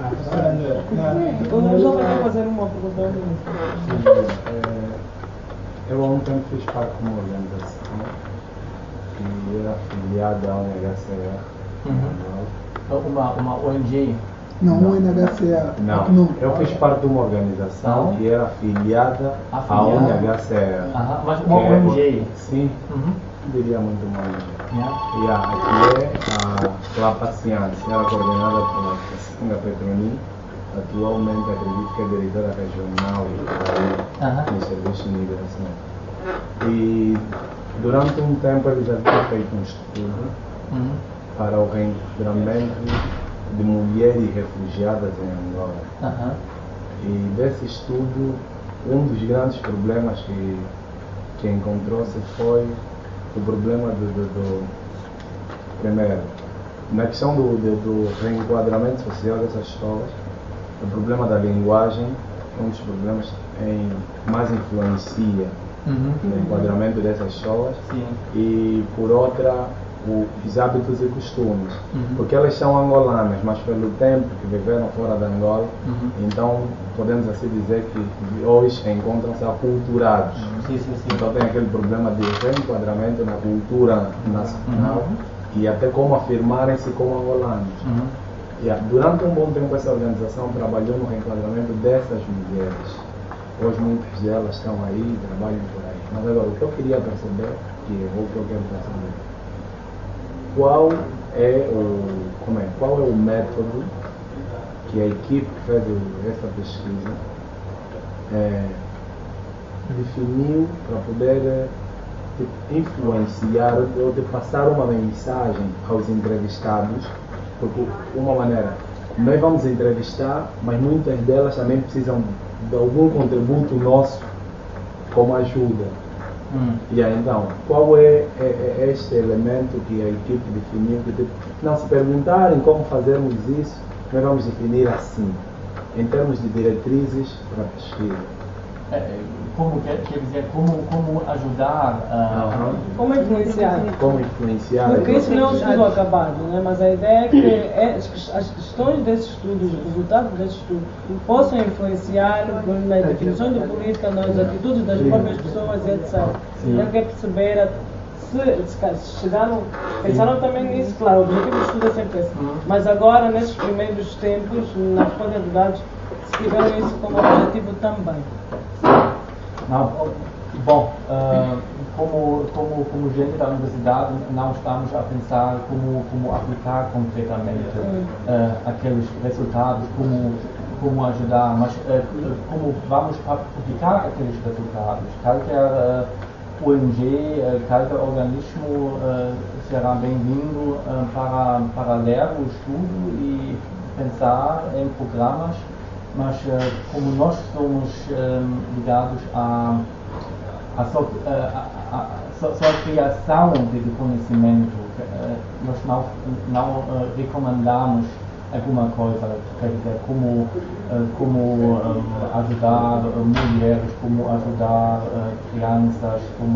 [SPEAKER 5] O João vai fazer uma pergunta ao ministro.
[SPEAKER 6] Eu há um tempo fiz parte de uma organização que era afiliada à U N H C R.
[SPEAKER 1] Uhum. Uma, uma O N G.
[SPEAKER 2] Não, o N H C R.
[SPEAKER 6] Não, eu fiz parte de uma organização
[SPEAKER 1] Não.
[SPEAKER 6] que era afiliada à
[SPEAKER 1] Afiliada.
[SPEAKER 6] U N H C R.
[SPEAKER 1] Aham, mas uma
[SPEAKER 6] Que
[SPEAKER 1] O
[SPEAKER 6] é-
[SPEAKER 1] N G.
[SPEAKER 6] Sim,
[SPEAKER 1] Uhum.
[SPEAKER 6] diria muito mais.
[SPEAKER 1] Yeah.
[SPEAKER 6] Yeah, aqui é a La Paciência, era coordenada pela Cristina Petroni, atualmente acredito que é diretora regional
[SPEAKER 1] Aham.
[SPEAKER 6] do Serviço de Imigração. E durante um tempo ele já tinha feito um estudo
[SPEAKER 1] Uhum.
[SPEAKER 6] para o reenquadramento de mulheres refugiadas em Angola.
[SPEAKER 1] Aham.
[SPEAKER 6] E desse estudo, um dos grandes problemas que, que encontrou-se foi o problema do, do, do primeiro, na questão do, do, do reenquadramento social dessas escolas, o problema da linguagem é um dos problemas que em, mais influencia
[SPEAKER 1] Uhum.
[SPEAKER 6] no enquadramento dessas escolas.
[SPEAKER 1] Sim.
[SPEAKER 6] E por outra, o, os hábitos e costumes,
[SPEAKER 1] Uhum.
[SPEAKER 6] porque elas são angolanas, mas pelo tempo que viveram fora de Angola,
[SPEAKER 1] Uhum.
[SPEAKER 6] então podemos assim dizer que hoje encontram-se aculturados.
[SPEAKER 1] Sim, sim, sim.
[SPEAKER 6] Então tem aquele problema de reenquadramento na cultura nacional
[SPEAKER 1] Uhum.
[SPEAKER 6] e até como afirmarem-se como angolanos.
[SPEAKER 1] Uhum.
[SPEAKER 6] Yeah, durante um bom tempo essa organização trabalhou no reenquadramento dessas mulheres. Hoje muitas delas estão aí, trabalham por aí. Mas agora o que eu queria perceber, que é o que eu quero perceber, qual é o, como é, qual é o método que a equipe que fez essa pesquisa é, definiu para poder tipo, influenciar ou de passar uma mensagem aos entrevistados, porque uma maneira, nós vamos entrevistar, mas muitas delas também precisam de algum contributo nosso como ajuda.
[SPEAKER 1] Hum.
[SPEAKER 6] E aí, então, qual é, é, é este elemento que a equipe definiu? Que, tipo, não, se perguntarem como fazermos isso, nós vamos definir assim, em termos de diretrizes para a pesquisa.
[SPEAKER 1] É, como quer, quer dizer, como, como ajudar a.
[SPEAKER 6] Uhum.
[SPEAKER 5] Como influenciar?
[SPEAKER 6] Como influenciar a
[SPEAKER 5] Porque isso
[SPEAKER 6] equipe?
[SPEAKER 5] não é um estudo acabado, né? Mas a ideia é que é, as questões desse estudo, os resultados desse estudo, possam influenciar nas definições de política, nas atitudes das
[SPEAKER 6] Sim.
[SPEAKER 5] próprias pessoas e etcétera.
[SPEAKER 1] Sim.
[SPEAKER 5] Ele quer perceber a- se, se chegaram, pensaram também nisso, claro, o objetivo do estudo é sempre esse.
[SPEAKER 1] Uhum.
[SPEAKER 5] Mas agora, nesses primeiros tempos, na escolha de dados, se tiveram isso como objetivo também.
[SPEAKER 1] Não, bom, ah, como, como, como gente da universidade, não estamos a pensar como, como aplicar concretamente ah, aqueles resultados, como, como ajudar, mas ah, como vamos publicar aqueles resultados. Qualquer ah, O N G, ah, qualquer organismo ah, será bem-vindo ah, para, para ler o estudo e pensar em programas. Mas uh, como nós somos um, ligados à a, a, so, uh, a, a, so, só a criação de, de conhecimento, uh, nós não, não uh, recomendamos alguma coisa, quer dizer, como, uh, como uh, ajudar uh, mulheres, como ajudar uh, crianças, como,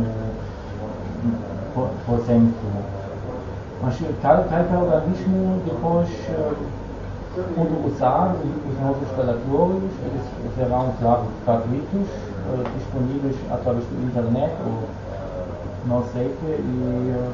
[SPEAKER 1] por, por exemplo. Mas cada organismo depois uh, quando usar os nossos relatórios, eles serão, claro, gratuitos, uh, disponíveis através da internet ou no site e uh,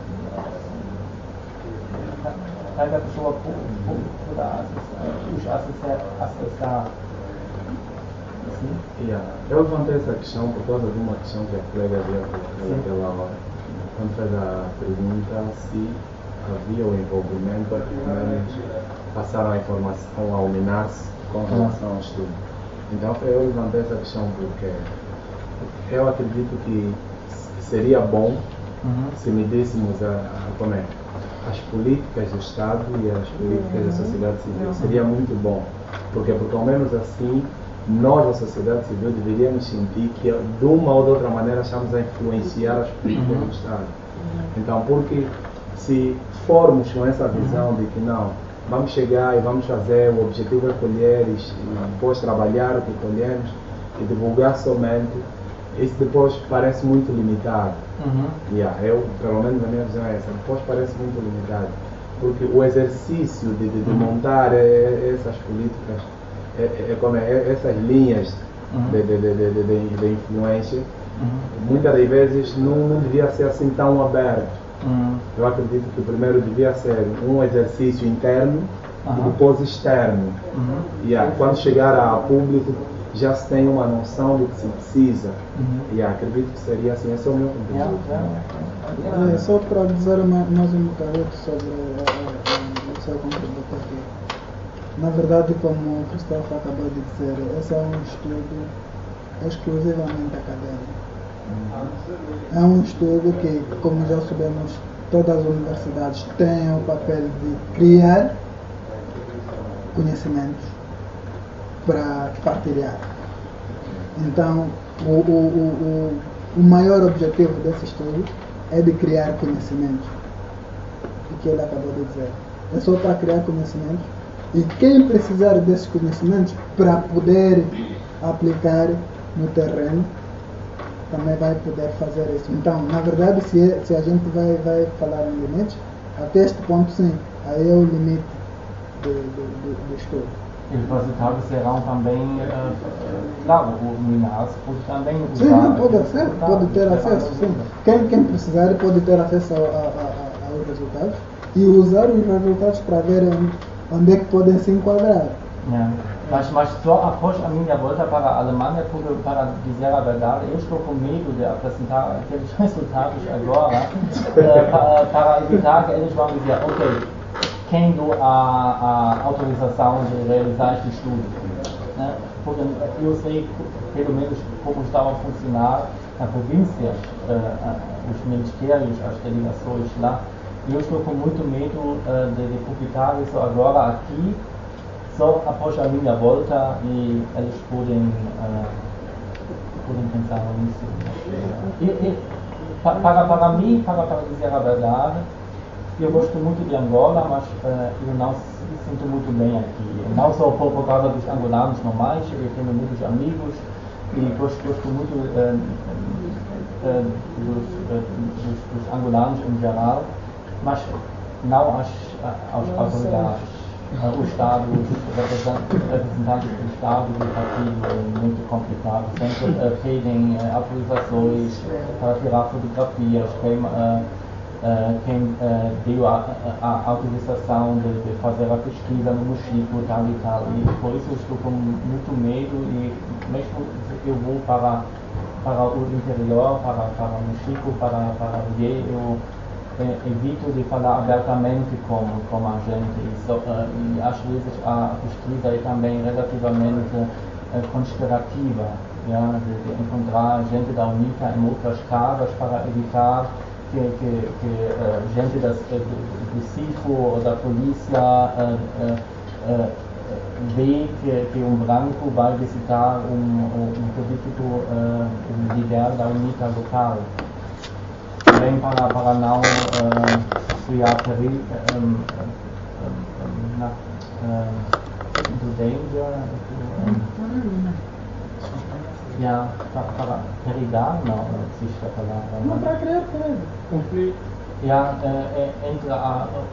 [SPEAKER 1] cada pessoa poderá acessar, acessar. Assim?
[SPEAKER 6] Yeah. Eu levantei essa questão por causa de uma questão que a colega havia colocado naquela hora, quando fez a pergunta se havia o envolvimento, pelo menos passaram a informação ao Minas com relação ao estudo. Então eu levantei essa questão porque eu acredito que seria bom
[SPEAKER 1] Uhum.
[SPEAKER 6] se medíssemos a, a, como é, as políticas do Estado e as políticas da sociedade civil. Seria muito bom, porque, porque ao menos assim nós da sociedade civil deveríamos sentir que de uma ou de outra maneira estamos a influenciar as políticas do Estado. Então, porque se formos com essa visão de que não, vamos chegar e vamos fazer, o objetivo é colher e depois trabalhar o que colhemos e divulgar somente, isso depois parece muito limitado.
[SPEAKER 1] Uhum.
[SPEAKER 6] Yeah, eu, pelo menos a minha visão é essa, depois parece muito limitado, porque o exercício de, de, de montar é, essas políticas, é, é, como é, é, essas linhas
[SPEAKER 1] Uhum.
[SPEAKER 6] de, de, de, de, de, de influência,
[SPEAKER 1] Uhum.
[SPEAKER 6] muitas das vezes não, não devia ser assim tão aberto.
[SPEAKER 1] Uhum.
[SPEAKER 6] Eu acredito que primeiro devia ser um exercício interno
[SPEAKER 1] Uhum.
[SPEAKER 6] e depois externo.
[SPEAKER 1] Uhum.
[SPEAKER 6] Yeah, quando chegar a público já se tem uma noção do que se precisa.
[SPEAKER 1] Uhum.
[SPEAKER 6] Yeah, acredito que seria assim, esse é o meu ponto de
[SPEAKER 1] Yeah,
[SPEAKER 6] vista.
[SPEAKER 1] yeah.
[SPEAKER 2] É, só para dizer ma- mais um bocadinho sobre a- a- a- o seu contributo aqui. Na verdade, como o Cristóvão acabou de dizer, esse é um estudo exclusivamente acadêmico. É um estudo que, como já sabemos, todas as universidades têm o papel de criar conhecimentos para partilhar. Então, o, o, o, o maior objetivo desse estudo é de criar conhecimentos. O que ele acabou de dizer. É só para criar conhecimentos. E quem precisar desses conhecimentos para poder aplicar no terreno, também vai poder fazer isso. Então, na verdade, se, se a gente vai, vai falar em limites, até este ponto, sim, aí é o limite do, do, do, do estudo.
[SPEAKER 1] E os resultados serão também, uh, claro, o Minas pode também usar.
[SPEAKER 2] Sim, pode ser, pode ter acesso, sim. Quem, quem precisar pode ter acesso a, a, a, aos resultados e usar os resultados para ver onde, onde é que podem se enquadrar.
[SPEAKER 1] Yeah. Mas, mas só após a minha volta para a Alemanha, para dizer a verdade, eu estou com medo de apresentar aqueles resultados agora, uh, para, para evitar que eles vão dizer, ok, quem deu a, a autorização de realizar este estudo? Né? Porque eu sei, pelo menos, como estava a funcionar na província, uh, os ministérios, as delegações lá, e eu estou com muito medo uh, de, de publicar isso agora aqui, só após a minha volta, e eles podem, uh, podem pensar nisso. E, e, para, para mim, para, para dizer a verdade, eu gosto muito de Angola, mas uh, eu não me sinto muito bem aqui. Não só por, por causa dos angolanos normais, eu tenho muitos amigos e gosto, gosto muito uh, uh, dos, uh, dos, dos angolanos em geral, mas não as, as autoridades. Uh, o Estado, os representantes do Estado e do partido é muito complicado. Sempre uh, pedem uh, autorizações para tirar fotografias, quem, uh, uh, quem uh, deu a, a, a autorização de, de fazer a pesquisa no Mochico, tal e tal. E por isso eu estou com muito medo e mesmo se eu vou para, para o interior, para, para o Mochico, para, para Rie, eu evito de falar abertamente com, com a gente e, so, uh, e às vezes a pesquisa é também relativamente uh, conspirativa, yeah, de, de encontrar gente da UNITA em outras casas para evitar que, que, que uh, gente das, uh, do, do C I F O ou da polícia uh, uh, uh, vê que, que um branco vai visitar um, um, um político, uh, um líder da UNITA local. Também para, para não uh, criar perigo, um, um, um, um, danger, um, yeah, para, para perigar, não existe a palavra.
[SPEAKER 2] Não, para criar perigo.
[SPEAKER 1] Conflito. Yeah, uh, entre a, uh,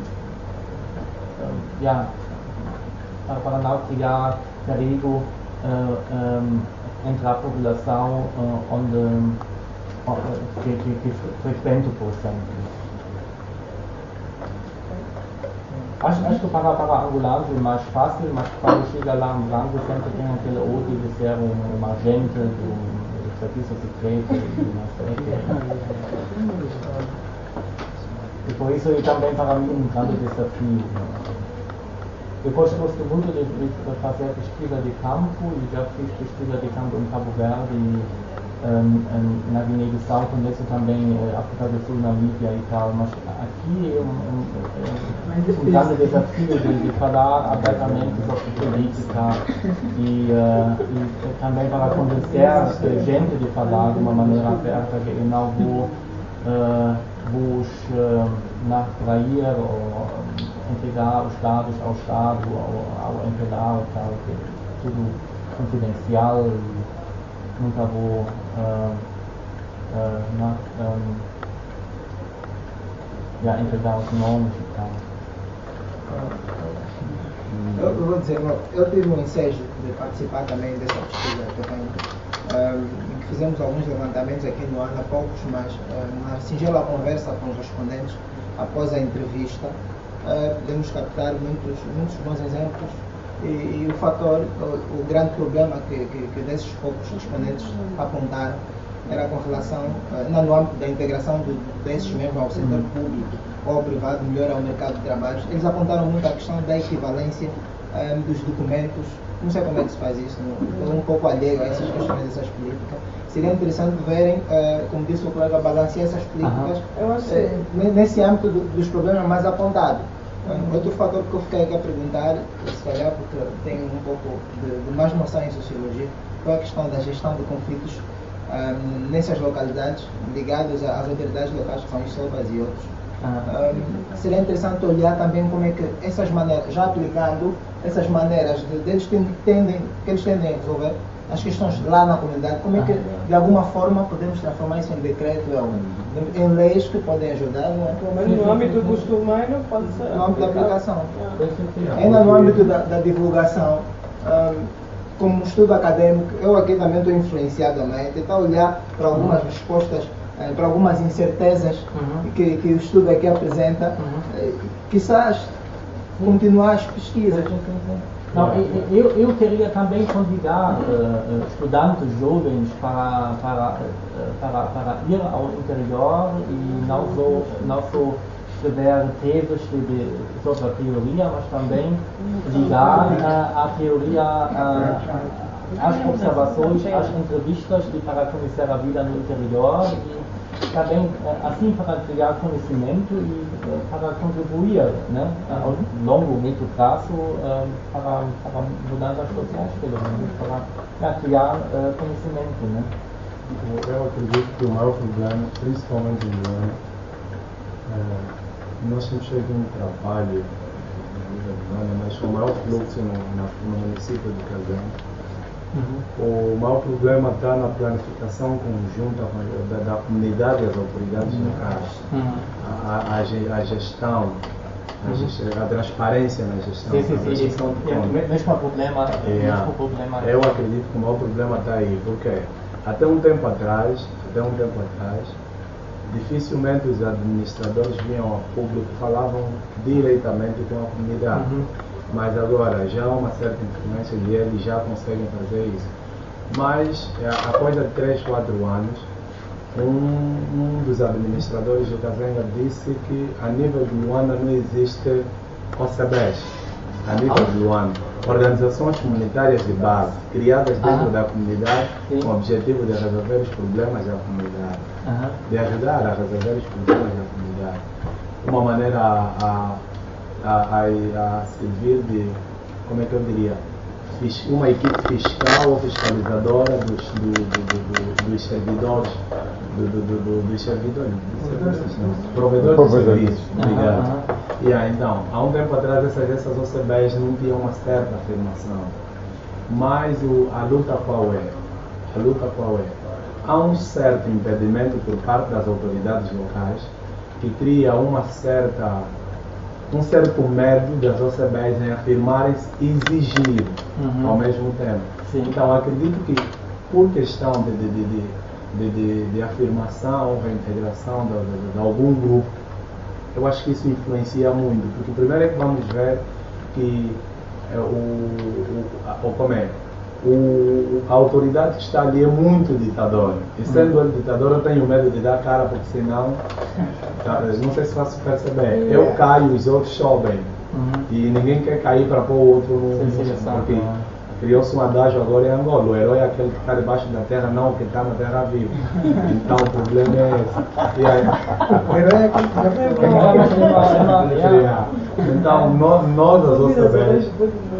[SPEAKER 1] uh, yeah, para, para não criar perigo uh, um, entre a população uh, onde que, que, que frequento por sempre. Acho, acho que para, para angolanos é mais fácil, mas quando chega lá um branco sempre tem aquele ódio de ser um, um agente do, do serviço secreto e não sei o que. E por isso é também para mim um grande desafio. Depois gosto muito de, de fazer pesquisa de campo e já fiz pesquisa de campo em Cabo Verde e Um, um, na Guiné-Bissau, conheço também uh, África do Sul, Namíbia e tal, mas aqui é um, um, um, um grande desafio de, de falar abertamente sobre política e, uh, e também para convencer a gente de falar de uma maneira aberta, que eu não vou uh, vos uh, na trair ou entregar os dados ao Estado, ao, ao empregado e tal, que é tudo confidencial. Nunca vou uh, uh, na, um, já entregar os nomes e tal.
[SPEAKER 3] Eu, eu vou dizer, eu tive um ensejo de participar também dessa pesquisa que eu tenho, um, em que fizemos alguns levantamentos aqui no ANA, poucos, mas uh, na singela conversa com os respondentes após a entrevista, uh, podemos captar muitos, muitos bons exemplos. E, e o fator, o, o grande problema que, que, que desses poucos respondentes apontaram era com relação, uh, no âmbito da integração do, desses membros ao setor público ou ao privado, melhor ao mercado de trabalho. Eles apontaram muito a questão da equivalência um, dos documentos. Não sei como é que se faz isso, estou um pouco alheio a essas questões, dessas políticas. Seria interessante verem, uh, como disse o colega, balancear essas políticas uh, nesse âmbito do, dos problemas mais apontados. Um, outro fator que eu fiquei aqui a perguntar, se calhar porque tenho um pouco de, de mais noção em sociologia, foi a questão da gestão de conflitos um, nessas localidades ligados às autoridades locais, que são os SOBAs e outros. Um, seria interessante olhar também como é que essas maneiras, já aplicando essas maneiras de, de eles tendem, que eles tendem a resolver as questões lá na comunidade, como é que de alguma forma podemos transformar isso em decreto, em, em leis que podem ajudar, não é?
[SPEAKER 5] Mas no âmbito do estudo humano pode ser.
[SPEAKER 3] No âmbito da aplicação.
[SPEAKER 5] Yeah.
[SPEAKER 3] Ainda no âmbito da, da divulgação, um, como estudo acadêmico, eu aqui também estou influenciado a tentar olhar para algumas respostas, eh, para algumas incertezas
[SPEAKER 1] Uhum.
[SPEAKER 3] que, que o estudo aqui apresenta,
[SPEAKER 1] Uhum.
[SPEAKER 3] eh, quizás continuar as pesquisas.
[SPEAKER 1] Não, eu, eu queria também convidar uh, estudantes jovens para, para, uh, para, para ir ao interior e não só, não só escrever teses de, de, sobre a teoria, mas também ligar uh, a teoria uh, às observações, às entrevistas de, para conhecer a vida no interior e também uh, assim para criar conhecimento e uh, para contribuir, né, ao longo, médio prazo uh, para, para mudanças sociais, pelo menos, para, para criar uh, conhecimento. Né?
[SPEAKER 6] Eu acredito que o maior problema, principalmente no ano, é, nós temos feito um trabalho, mas o maior fluxo no, no município de Casão. Uhum. O maior problema está na planificação conjunta da, da comunidade e as autoridades uhum. locais. Uhum. A, a, a gestão, a, gestão, a transparência na gestão.
[SPEAKER 1] Sim, sim, sim. Isso é o mesmo problema.
[SPEAKER 6] É,
[SPEAKER 1] mesmo problema.
[SPEAKER 6] Eu acredito que o maior problema está aí, porque até um tempo atrás, até um tempo atrás, dificilmente os administradores vinham ao público, falavam diretamente com a comunidade. Uhum. Mas agora já há uma certa influência e eles já conseguem fazer isso. Mas a coisa de três, quatro anos, um, um dos administradores do Cazenga disse que a nível de Luanda não existe O C Bs. A nível de Luanda, organizações comunitárias de base, criadas dentro ah. da comunidade, Sim. com o objetivo de resolver os problemas da comunidade, ah. de ajudar a resolver os problemas da comunidade. Uma maneira a, a A, a, a servir de, como é que eu diria, uma equipe fiscal ou fiscalizadora dos, do, do, do, dos servidores, do, do, do, dos servidores, dos provedores de serviços. Obrigado. E aí, então, há um tempo atrás essas, essas O C Bs não tinham uma certa afirmação, mas o, a luta qual é? A luta qual é? Há um certo impedimento por parte das autoridades locais que cria uma certa um certo medo das O C Bs em afirmarem-se e exigir uhum. ao mesmo tempo. Sim. Então acredito que por questão de, de, de, de, de, de afirmação ou reintegração de, de, de algum grupo, eu acho que isso influencia muito, porque primeiro é que vamos ver que é, o, o, o, como é, o, a autoridade que está ali é muito ditadora. E sendo ele ditador, eu tenho medo de dar cara, porque senão, tá, não sei se faço perceber, eu caio, os outros sobem. Uhum. E ninguém quer cair para pôr o outro no. Porque criou-se um adágio agora em Angola: o herói é aquele que está debaixo da terra, não o que está na terra vivo. Então o problema é esse. E aí, o herói é aquele que está na terra. Então nós, nós as O C Bs,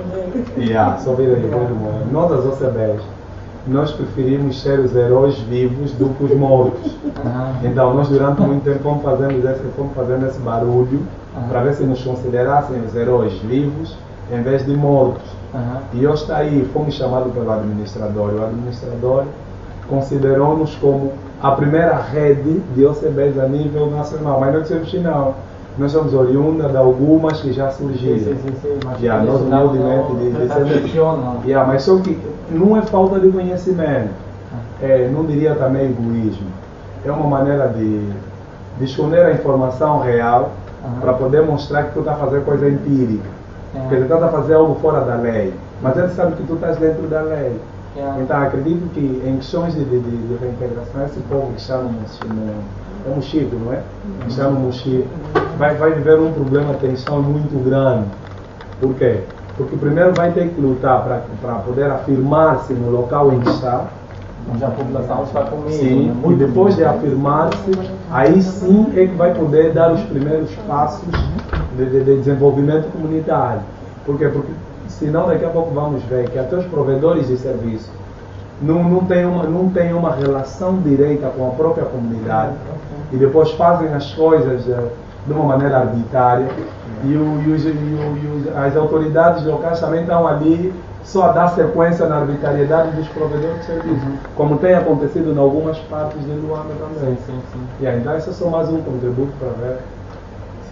[SPEAKER 6] yeah, só vir aí, nós as O C Bs, nós preferimos ser os heróis vivos do que os mortos. Uhum. Então nós durante muito tempo fomos fazendo esse, fomos fazendo esse barulho uhum. para ver se nos considerassem os heróis vivos em vez de mortos. Uhum. E hoje está aí, fomos chamados pelo administrador. O administrador considerou-nos como a primeira rede de O C Bs a nível nacional, mas não dissemos que não. Nós somos oriunda de algumas que já surgiram. Sim, sim, sim, mas yeah, nós humildemente dizemos. Yeah, mas só que não é falta de conhecimento, é, não diria também egoísmo. É uma maneira de, de esconder a informação real uhum. para poder mostrar que tu está a fazer coisa empírica. Uhum. Porque tu está a fazer algo fora da lei, mas ele sabe que tu estás dentro da lei. Uhum. Então acredito que em questões de, de, de, de reintegração, esse povo que está no, no é um Chico, não é? Que está no Mochico, vai, vai viver um problema de tensão muito grande. Por quê? Porque primeiro vai ter que lutar para poder afirmar-se no local em que está.
[SPEAKER 1] Onde a população está comigo.
[SPEAKER 6] Sim, né? E depois de afirmar-se, aí sim é que vai poder dar os primeiros passos de, de, de desenvolvimento comunitário. Por quê? Porque senão daqui a pouco vamos ver que até os provedores de serviço não, não têm uma, não têm uma relação direita com a própria comunidade e depois fazem as coisas de, de uma maneira arbitrária e, o, e, os, e, o, e os, as autoridades locais também estão ali só a dar sequência na arbitrariedade dos provedores de serviço, uhum. como tem acontecido em algumas partes de Luanda também.
[SPEAKER 1] Sim, sim, sim.
[SPEAKER 6] Yeah, então, esse é só mais um contributo para ver